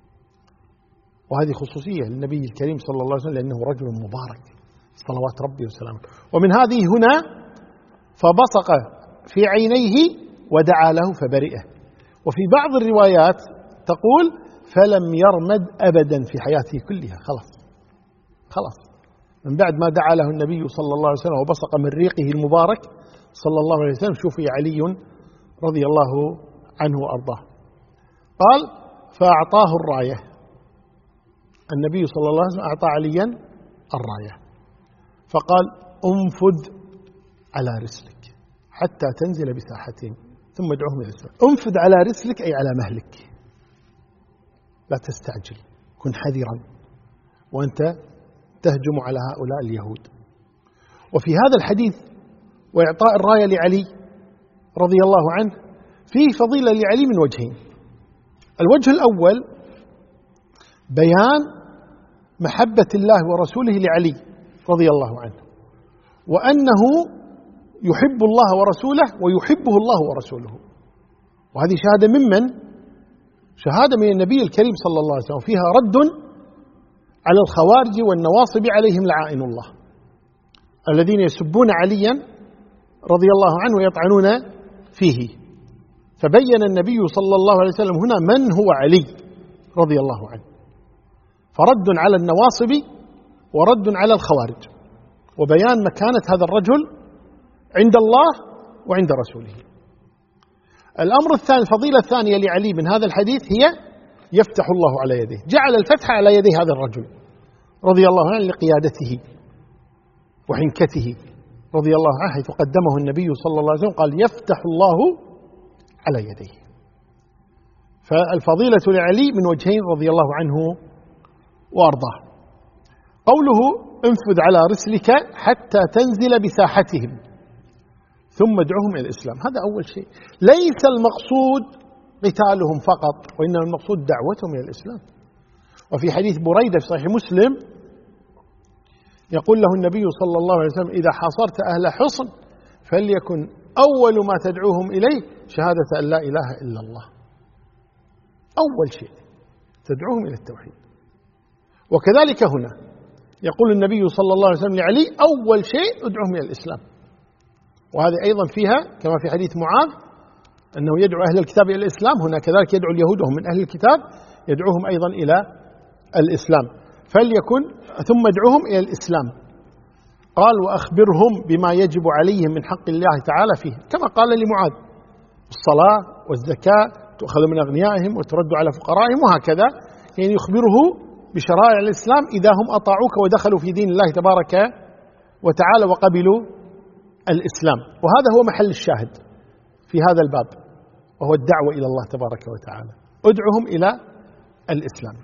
وهذه خصوصية للنبي الكريم صلى الله عليه وسلم، لأنه رجل مبارك صلوات ربي وسلامه. ومن هذه هنا فبصق في عينيه ودعا له فبرئه. وفي بعض الروايات تقول فلم يرمد أبدا في حياته كلها، خلاص من بعد ما دعا له النبي صلى الله عليه وسلم وبصق من ريقه المبارك صلى الله عليه وسلم شوفي علي رضي الله عنه وأرضاه. قال فأعطاه الراية، النبي صلى الله عليه وسلم أعطى عليا الراية فقال انفذ على رسلك حتى تنزل بساحتهم ثم ادعوهم إلى الإسلام. انفذ على رسلك أي على مهلك، لا تستعجل، كن حذرا وأنت تهجم على هؤلاء اليهود. وفي هذا الحديث وإعطاء الراية لعلي رضي الله عنه فيه فضيلة لعلي من وجهين. الوجه الأول بيان محبة الله ورسوله لعلي رضي الله عنه، وأنه يحب الله ورسوله ويحبه الله ورسوله. وهذه شهادة ممن؟ شهادة من النبي الكريم صلى الله عليه وسلم، فيها رد على الخوارج والنواصب عليهم لعائن الله الذين يسبون عليا رضي الله عنه ويطعنون فيه. فبين النبي صلى الله عليه وسلم هنا من هو علي رضي الله عنه، فرد على النواصب ورد على الخوارج، وبيان مكانة هذا الرجل عند الله وعند رسوله. الأمر الثاني، الفضيلة الثانية لعلي من هذا الحديث هي يفتح الله على يديه، جعل الفتح على يدي هذا الرجل رضي الله عنه لقيادته وحنكته رضي الله عنه، حيث قدمه النبي صلى الله عليه وسلم قال يفتح الله على يديه. فالفضيلة لعلي من وجهين رضي الله عنه وأرضاه. قوله انفذ على رسلك حتى تنزل بساحتهم ثم ادعوهم إلى الإسلام، هذا أول شيء. ليس المقصود قتالهم فقط، وإنما المقصود دعوتهم إلى الإسلام. وفي حديث بريدة في صحيح مسلم يقول له النبي صلى الله عليه وسلم إذا حاصرت أهل حصن فليكن أول ما تدعوهم إليه شهادة أن لا إله إلا الله، أول شيء تدعوهم إلى التوحيد. وكذلك هنا يقول النبي صلى الله عليه وسلم لعلي أول شيء ادعوهم إلى الإسلام. وهذا أيضا فيها كما في حديث معاذ أنه يدعو أهل الكتاب إلى الإسلام، هنا كذلك يدعو اليهود وهم من أهل الكتاب يدعوهم أيضا إلى الإسلام. فليكن ثم ادعوهم إلى الإسلام. قال وأخبرهم بما يجب عليهم من حق الله تعالى فيه، كما قال لمعاذ الصلاة والزكاة تؤخذ من أغنيائهم وترد على فقرائهم، وهكذا يعني يخبره بشرائع الإسلام إذا هم أطاعوك ودخلوا في دين الله تبارك وتعالى وقبلوا الإسلام. وهذا هو محل الشاهد في هذا الباب، وهو الدعوة إلى الله تبارك وتعالى، ادعهم إلى الإسلام.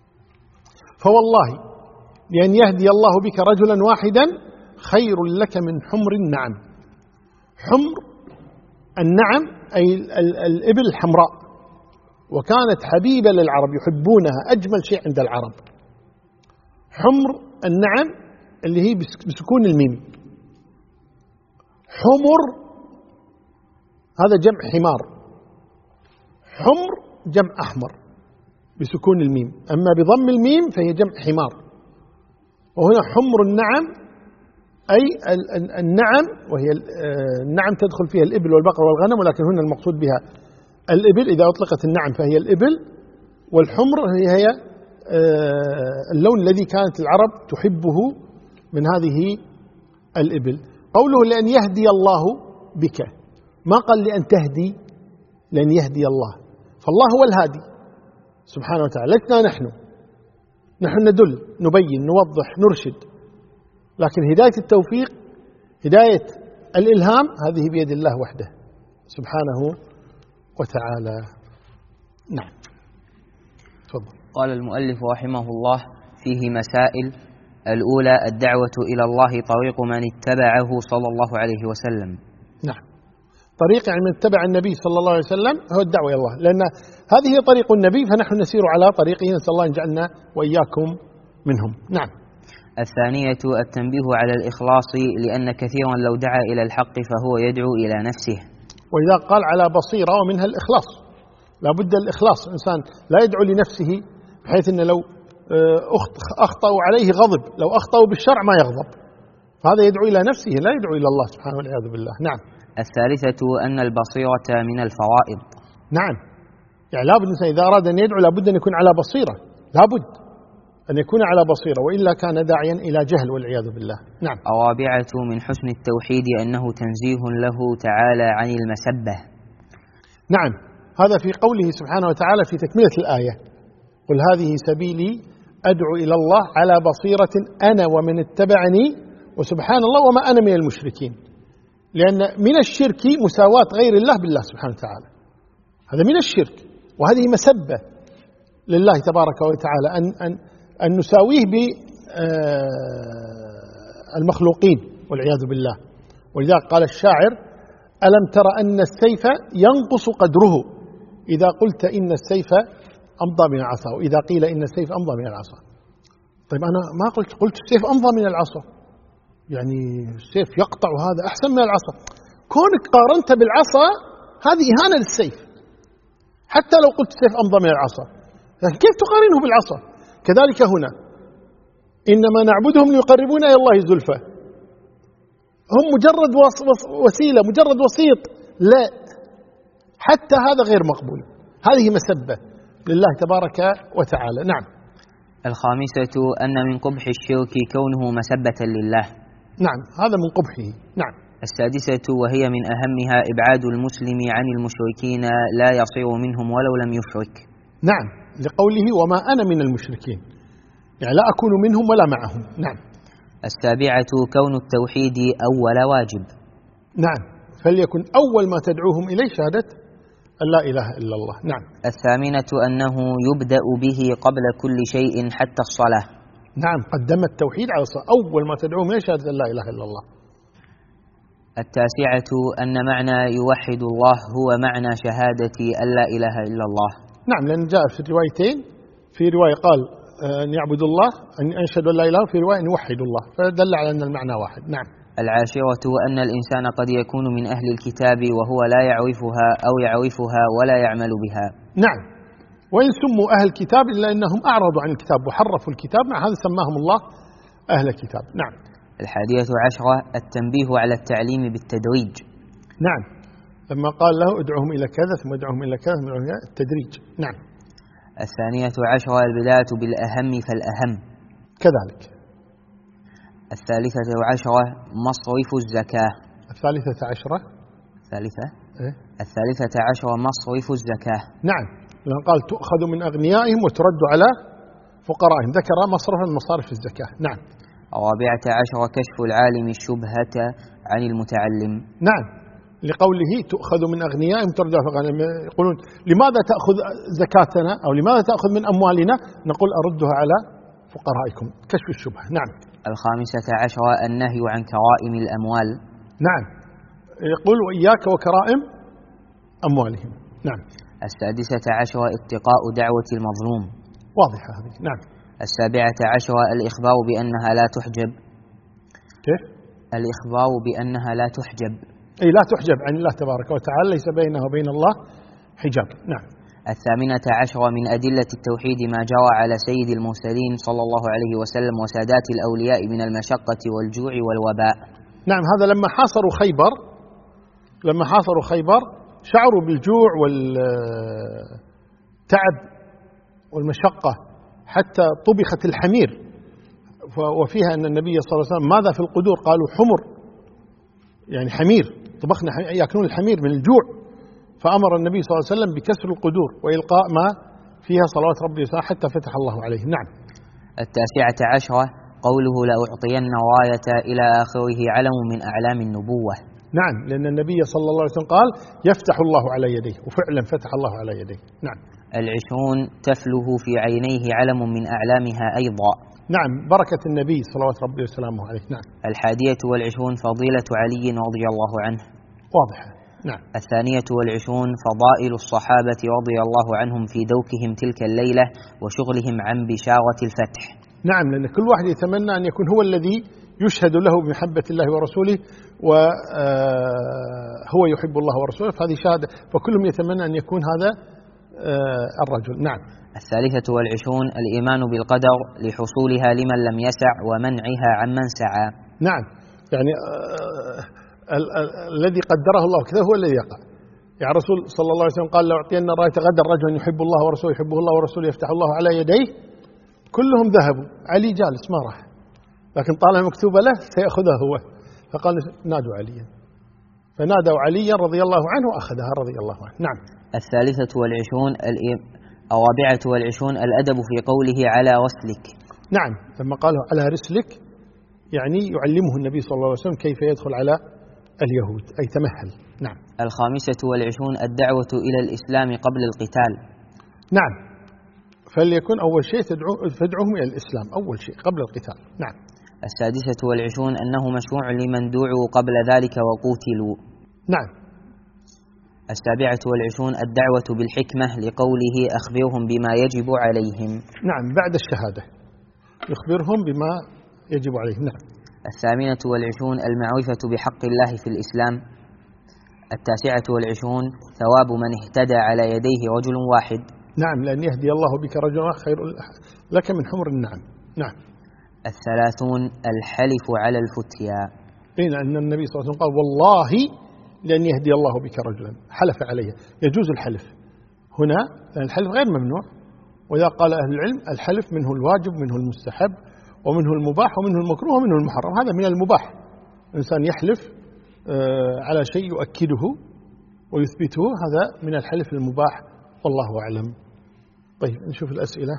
فوالله لأن يهدي الله بك رجلا واحدا خير لك من حمر النعم. حمر النعم أي الإبل الحمراء، وكانت حبيبة للعرب يحبونها، أجمل شيء عند العرب. حمر النعم اللي هي بسكون الميم، حمر هذا جمع حمار، حمر جمع أحمر، بسكون الميم، أما بضم الميم فهي جمع حمار. وهنا حمر النعم أي النعم، وهي النعم تدخل فيها الإبل والبقر والغنم، ولكن هنا المقصود بها الإبل. إذا أطلقت النعم فهي الإبل، والحمر هي اللون الذي كانت العرب تحبه من هذه الإبل. قوله لأن يهدي الله بك، ما قال لأن تهدي، لأن يهدي الله، فالله هو الهادي سبحانه وتعالى، لسنا نحن ندل، نبين، نوضح، نرشد، لكن هداية التوفيق، هداية الإلهام، هذه بيد الله وحده سبحانه وتعالى. نعم، تفضل. قال المؤلف رحمه الله: فيه مسائل. الأولى: الدعوة إلى الله طريق من اتبعه صلى الله عليه وسلم. نعم، طريق يعني من اتبع النبي صلى الله عليه وسلم هو الدعوة إلى الله، لأن هذه هي طريق النبي، فنحن نسير على طريقه، نسأل الله أن يجعلنا وإياكم منهم. نعم. الثانية: التنبيه على الإخلاص، لأن كثيرا لو دعا إلى الحق فهو يدعو إلى نفسه. وإذا قال على بصيرة ومنها الإخلاص، لا بد الإخلاص، إنسان لا يدعو لنفسه، بحيث أن لو أخطأوا عليه غضب، لو أخطأوا بالشرع ما يغضب، فهذا يدعو إلى نفسه لا يدعو إلى الله سبحانه والعياذ بالله. نعم. الثالثة: أن البصيرة من الفرائض. نعم، يعني لابد الإنسان إذا أراد أن يدعو لابد أن يكون على بصيرة، لابد أن يكون على بصيرة، وإلا كان داعيا إلى جهل والعياذ بالله. نعم. الرابعة: من حسن التوحيد أنه تنزيه له تعالى عن المسبة. نعم، هذا في قوله سبحانه وتعالى في تكملة الآية: قل هذه سبيلي أدعو إلى الله على بصيرة أنا ومن اتبعني وسبحان الله وما أنا من المشركين. لأن من الشرك مساواة غير الله بالله سبحانه وتعالى، هذا من الشرك، وهذه مسبة لله تبارك وتعالى أن نساويه بالمخلوقين والعياذ بالله. ولذلك قال الشاعر: ألم تر أن السيف ينقص قدره إذا قلت إن السيف أمضى من العصا، وإذا قيل إن السيف أمضى من العصا. طيب أنا ما قلت السيف أمضى من العصا، يعني السيف يقطع، هذا أحسن من العصا. كونك قارنت بالعصا هذه إهانة للسيف، حتى لو قلت السيف أمضى من العصا، لكن كيف تقارنه بالعصا؟ كذلك هنا: إنما نعبدهم ليقربونا إلى الله زلفى، هم مجرد وسيلة، مجرد وسيط، لا، حتى هذا غير مقبول، هذه مسبة لله تبارك وتعالى. نعم. الخامسة: أن من قبح الشرك كونه مسبة لله. نعم، هذا من قبحه. نعم. السادسة: وهي من أهمها: إبعاد المسلم عن المشركين لا يصير منهم ولو لم يشرك. نعم، لقوله وما أنا من المشركين، يعني لا أكون منهم ولا معهم. نعم. السابعة: كون التوحيد أول واجب. نعم، فليكن أول ما تدعوهم إليه شهادة أن لا إله إلا الله. نعم. الثامنة: أنه يبدأ به قبل كل شيء حتى الصلاة. نعم، قدم التوحيد على الصلاة، أول ما تدعوهم إليه شهادة أن لا إله إلا الله. التاسعة: أن معنى يوحد الله هو معنى شهادة أن لا إله إلا الله. نعم، لأن جاء في الروايتين، في رواية قال أن يعبد الله، أن يشهد أن لا إله، في رواية أن يوحد الله، فدل على أن المعنى واحد. نعم. العاشرة: أن الإنسان قد يكون من أهل الكتاب وهو لا يعرفها أو يعرفها ولا يعمل بها. نعم، وإن سموا أهل الكتاب إلا أنهم أعرضوا عن الكتاب وحرفوا الكتاب، مع هذا سماهم الله أهل الكتاب. نعم. الحادية عشرة: التنبيه على التعليم بالتدريج. نعم، لما قال له ادعوهم إلى كذا ثم ادعوهم إلى كذا ثم ادعوهم إلى التدريج. نعم. الثانية عشرة: البداية بالأهم فالأهم. كذلك. الثالثة عشرة: مصرف الزكاة. الثالثة عشرة. الثالثة عشرة: مصرف الزكاة. نعم، لأن قال تؤخذ من أغنيائهم وترد على فقرائهم، ذكر مصرفا من مصارف الزكاة. نعم. الرابعة عشرة: كشف العالم الشبهة عن المتعلم. نعم، لقوله تؤخذ من أغنيائهم ترد على فقرائهم. يقولون لماذا تأخذ زكاتنا أو لماذا تأخذ من أموالنا؟ نقول أردها على فقرائكم، كشف الشبهة. نعم. الخامسة عشرة: النهي عن كرائم الأموال. نعم، يقول وإياك وكرائم أموالهم. نعم. السادسة عشرة: اتقاء دعوة المظلوم. واضحة هذه. نعم. السابعة عشرة: الإخبار بأنها لا تحجب. كيف؟ الإخبار بأنها لا تحجب، أي لا تحجب عن الله تبارك وتعالى، ليس بينها وبين الله حجاب. نعم. الثامنة عشرة من أدلة التوحيد ما جرى على سيد المرسلين صلى الله عليه وسلم وسادات الأولياء من المشقة والجوع والوباء. نعم، هذا لما حاصروا خيبر شعروا بالجوع والتعب والمشقة، حتى طبخت الحمير، وفيها أن النبي صلى الله عليه وسلم ماذا في القدور؟ قالوا حمر، يعني حمير، طبخنا يأكلون الحمير من الجوع، فأمر النبي صلى الله عليه وسلم بكسر القدور وإلقاء ما فيها صلوات ربي وسلامه حتى فتح الله عليهم. نعم. التاسعة عشرة قوله لأعطين راية إلى آخره علم من أعلام النبوة. نعم، لأن النبي صلى الله عليه وسلم قال يفتح الله على يديه، وفعلا فتح الله على يديه. نعم. العشرون تفله في عينيه علم من أعلامها أيضا. نعم، بركة النبي صلوات ربي وسلامه عليه. نعم. الحادية والعشرون فضيلة علي رضي الله عنه. واضحة. نعم. الثانية والعشرون فضائل الصحابة رضي الله عنهم في دوكهم تلك الليلة وشغلهم عن بشارة الفتح. نعم، لأن كل واحد يتمنى أن يكون هو الذي يشهد له بمحبة الله ورسوله، وهو يحب الله ورسوله، فهذه شهادة، فكلهم يتمنى أن يكون هذا الرجل. نعم. الثالثة والعشرون الإيمان بالقدر لحصولها لمن لم يسع ومنعها عمن سعى. نعم، يعني الذي قدره الله كذا هو الذي يقع. يعني رسول صلى الله عليه وسلم قال لو أعطينا راية غدا رجل يحب الله ورسوله يحبه الله ورسوله يفتح الله على يديه، كلهم ذهبوا، علي جالس ما راح، لكن طالما مكتوبة له سيأخذها هو، فقال نادوا عليا، فنادوا عليا رضي الله عنه وأخذها رضي الله عنه. نعم. الثالثة والعشرون الرابعة والعشرون الأدب في قوله على رسلك. نعم، لما قالوا على رسلك يعني يعلمه النبي صلى الله عليه وسلم كيف يدخل على اليهود، أي تمهل. نعم. الخامسة والعشرون الدعوة إلى الإسلام قبل القتال. نعم، فليكن أول شيء تدعوهم إلى الإسلام أول شيء قبل القتال. نعم. السادسة والعشرون أنه مشروع لمن دعوا قبل ذلك وقتلوا. نعم. السابعة والعشرون الدعوة بالحكمة لقوله أخبرهم بما يجب عليهم. نعم، بعد الشهادة يخبرهم بما يجب عليهم. نعم. الثامنة والعشرون المعرفة بحق الله في الإسلام. التاسعة والعشرون ثواب من اهتدى على يديه رجل واحد. نعم، لأن يهدي الله بك رجلا خير لك من حمر النعم. نعم. الثلاثون الحلف على الفتيا. لأن النبي صلى الله عليه وسلم قال والله لأن يهدي الله بك رجلا، حلف عليه. يجوز الحلف هنا، لأن الحلف غير ممنوع، وإذا قال أهل العلم الحلف منه الواجب منه المستحب ومنه المباح ومنه المكروه ومنه المحرم. هذا من المباح، الإنسان يحلف على شيء يؤكده ويثبته، هذا من الحلف المباح، والله أعلم. طيب نشوف الأسئلة.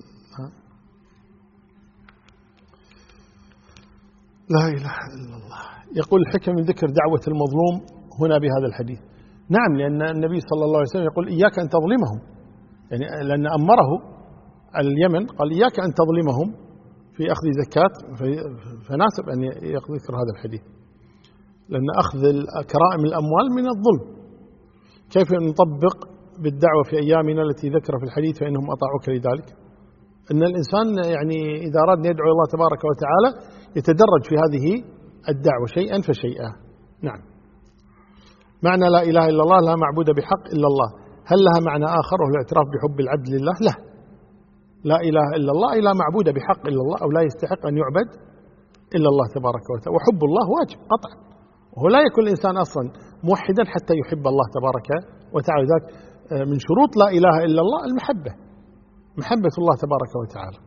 لا إله إلا الله. يقول الحكم من ذكر دعوة المظلوم هنا بهذا الحديث. نعم، لأن النبي صلى الله عليه وسلم يقول إياك أن تظلمهم، يعني لأن أمره اليمن قال إياك أن تظلمهم في أخذ زكاة، فناسب أن يذكر هذا الحديث، لأن أخذ كرائم الأموال من الظلم. كيف نطبق بالدعوة في أيامنا التي ذكر في الحديث فإنهم أطاعوك لذلك؟ أن الإنسان يعني إذا أراد أن يدعو الله تبارك وتعالى يتدرج في هذه الدعوة شيئا فشيئا. نعم. معنى لا إله إلا الله لا معبود بحق إلا الله، هل لها معنى آخر وهو الاعتراف بحب العبد لله؟ لا إله إلا الله لا معبود بحق إلا الله، أو لا يستحق أن يعبد إلا الله تبارك وتعالى، وحب الله واجب قطعا، وهو لا يكون الإنسان أصلا موحدا حتى يحب الله تبارك وتعالى. ذلك من شروط لا إله إلا الله المحبة، محبة الله تبارك وتعالى.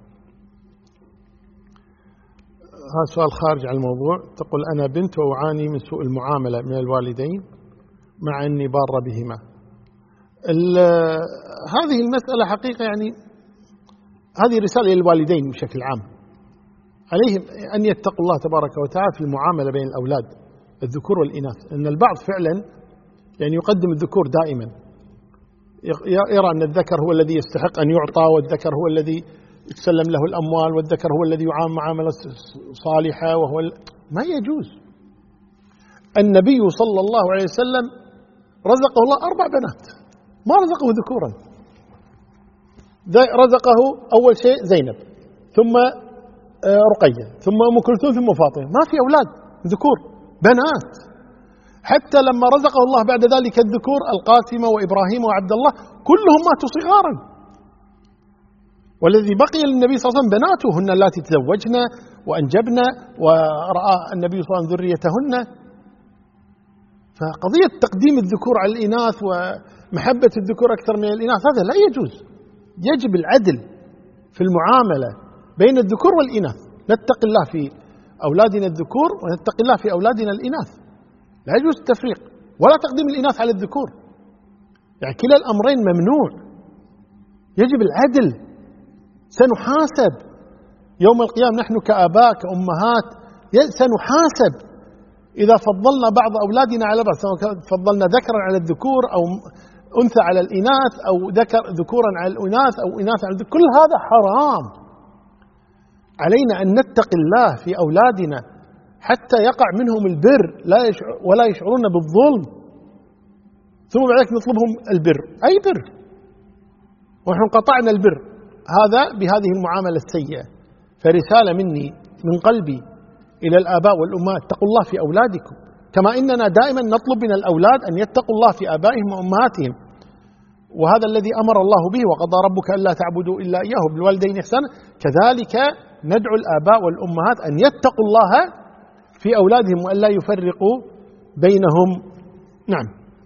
هذا سؤال خارج عن الموضوع. تقول أنا بنت وأعاني من سوء المعاملة من الوالدين مع أني بارة بهما. هذه المسألة حقيقة يعني هذه رسالة للوالدين بشكل عام، عليهم أن يتقوا الله تبارك وتعالى في المعاملة بين الأولاد الذكور والإناث، أن البعض فعلا يعني يقدم الذكور دائما، يرى أن الذكر هو الذي يستحق أن يعطى، والذكر هو الذي يتسلم له الأموال، والذكر هو الذي يعامل معاملة صالحة، وهو ما يجوز. النبي صلى الله عليه وسلم رزقه الله 4 بنات، ما رزقه ذكورا، رزقه أول شيء زينب، ثم رقية، ثم أم كلثوم، ثم فاطمة، ما في أولاد ذكور، بنات. حتى لما رزقه الله بعد ذلك الذكور القاسم وإبراهيم وعبد الله كلهم ماتوا صغارا، والذي بقي للنبي صلى الله عليه وسلم بناته هن اللاتي تزوجن وأنجبن ورأى النبي صلى الله عليه وسلم ذريتهن. فقضية تقديم الذكور على الإناث ومحبة الذكور أكثر من الإناث هذا لا يجوز. يجب العدل في المعاملة بين الذكور والإناث، نتقي الله في أولادنا الذكور ونتقي الله في أولادنا الإناث، لا يجوز التفريق ولا تقديم الإناث على الذكور، يعني كلا الأمرين ممنوع. يجب العدل، سنحاسب يوم القيامة نحن كآباء كأمهات، سنحاسب إذا فضلنا بعض أولادنا على بعض، سواء فضلنا ذكرا على الذكور أو أنثى على الإناث أو ذكورا على الإناث أو إناث على الذكور، كل هذا حرام. علينا أن نتقي الله في أولادنا حتى يقع منهم البر ولا يشعرون بالظلم، ثم بعد ذلك نطلبهم البر، أي بر ونحن قطعنا البر هذا بهذه المعاملة السيئة. فرسالة مني من قلبي إلى الآباء والأمهات، اتقوا الله في أولادكم، كما إننا دائما نطلب من الأولاد أن يتقوا الله في آبائهم وأمهاتهم، وهذا الذي أمر الله به وقضى ربك ألا تعبدوا إلا إياه بالوالدين إحسانا. كذلك ندعو الآباء والأمهات أن يتقوا الله في أولادهم وأن لا يفرقوا بينهم. نعم.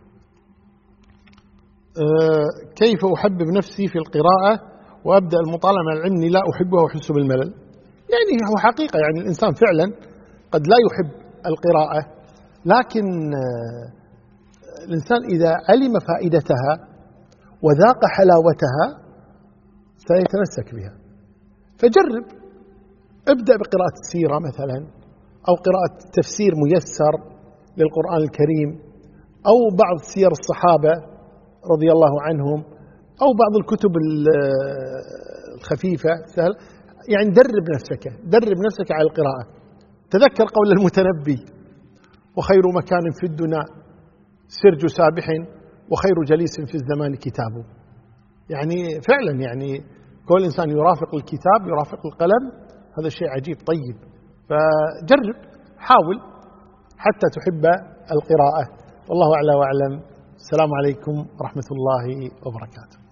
كيف أحبب نفسي في القراءة وأبدأ المطالعة مع العلم لا أحبها وأحس بالملل؟ يعني هو حقيقة، يعني الإنسان فعلا قد لا يحب القراءة، لكن الإنسان إذا علم فائدتها وذاق حلاوتها سيتمسك بها. فجرب، ابدأ بقراءة السيرة مثلا، أو قراءة تفسير ميسر للقرآن الكريم، أو بعض سير الصحابة رضي الله عنهم، أو بعض الكتب الخفيفة سهل. يعني درب نفسك على القراءة. تذكر قول المتنبي: وخير مكان في الدنا سرج سابح وخير جليس في الزمان كتابه. يعني فعلا يعني كل إنسان يرافق الكتاب يرافق القلم، هذا شيء عجيب طيب. فجرب، حاول حتى تحب القراءة. والله أعلى وأعلم. السلام عليكم ورحمة الله وبركاته.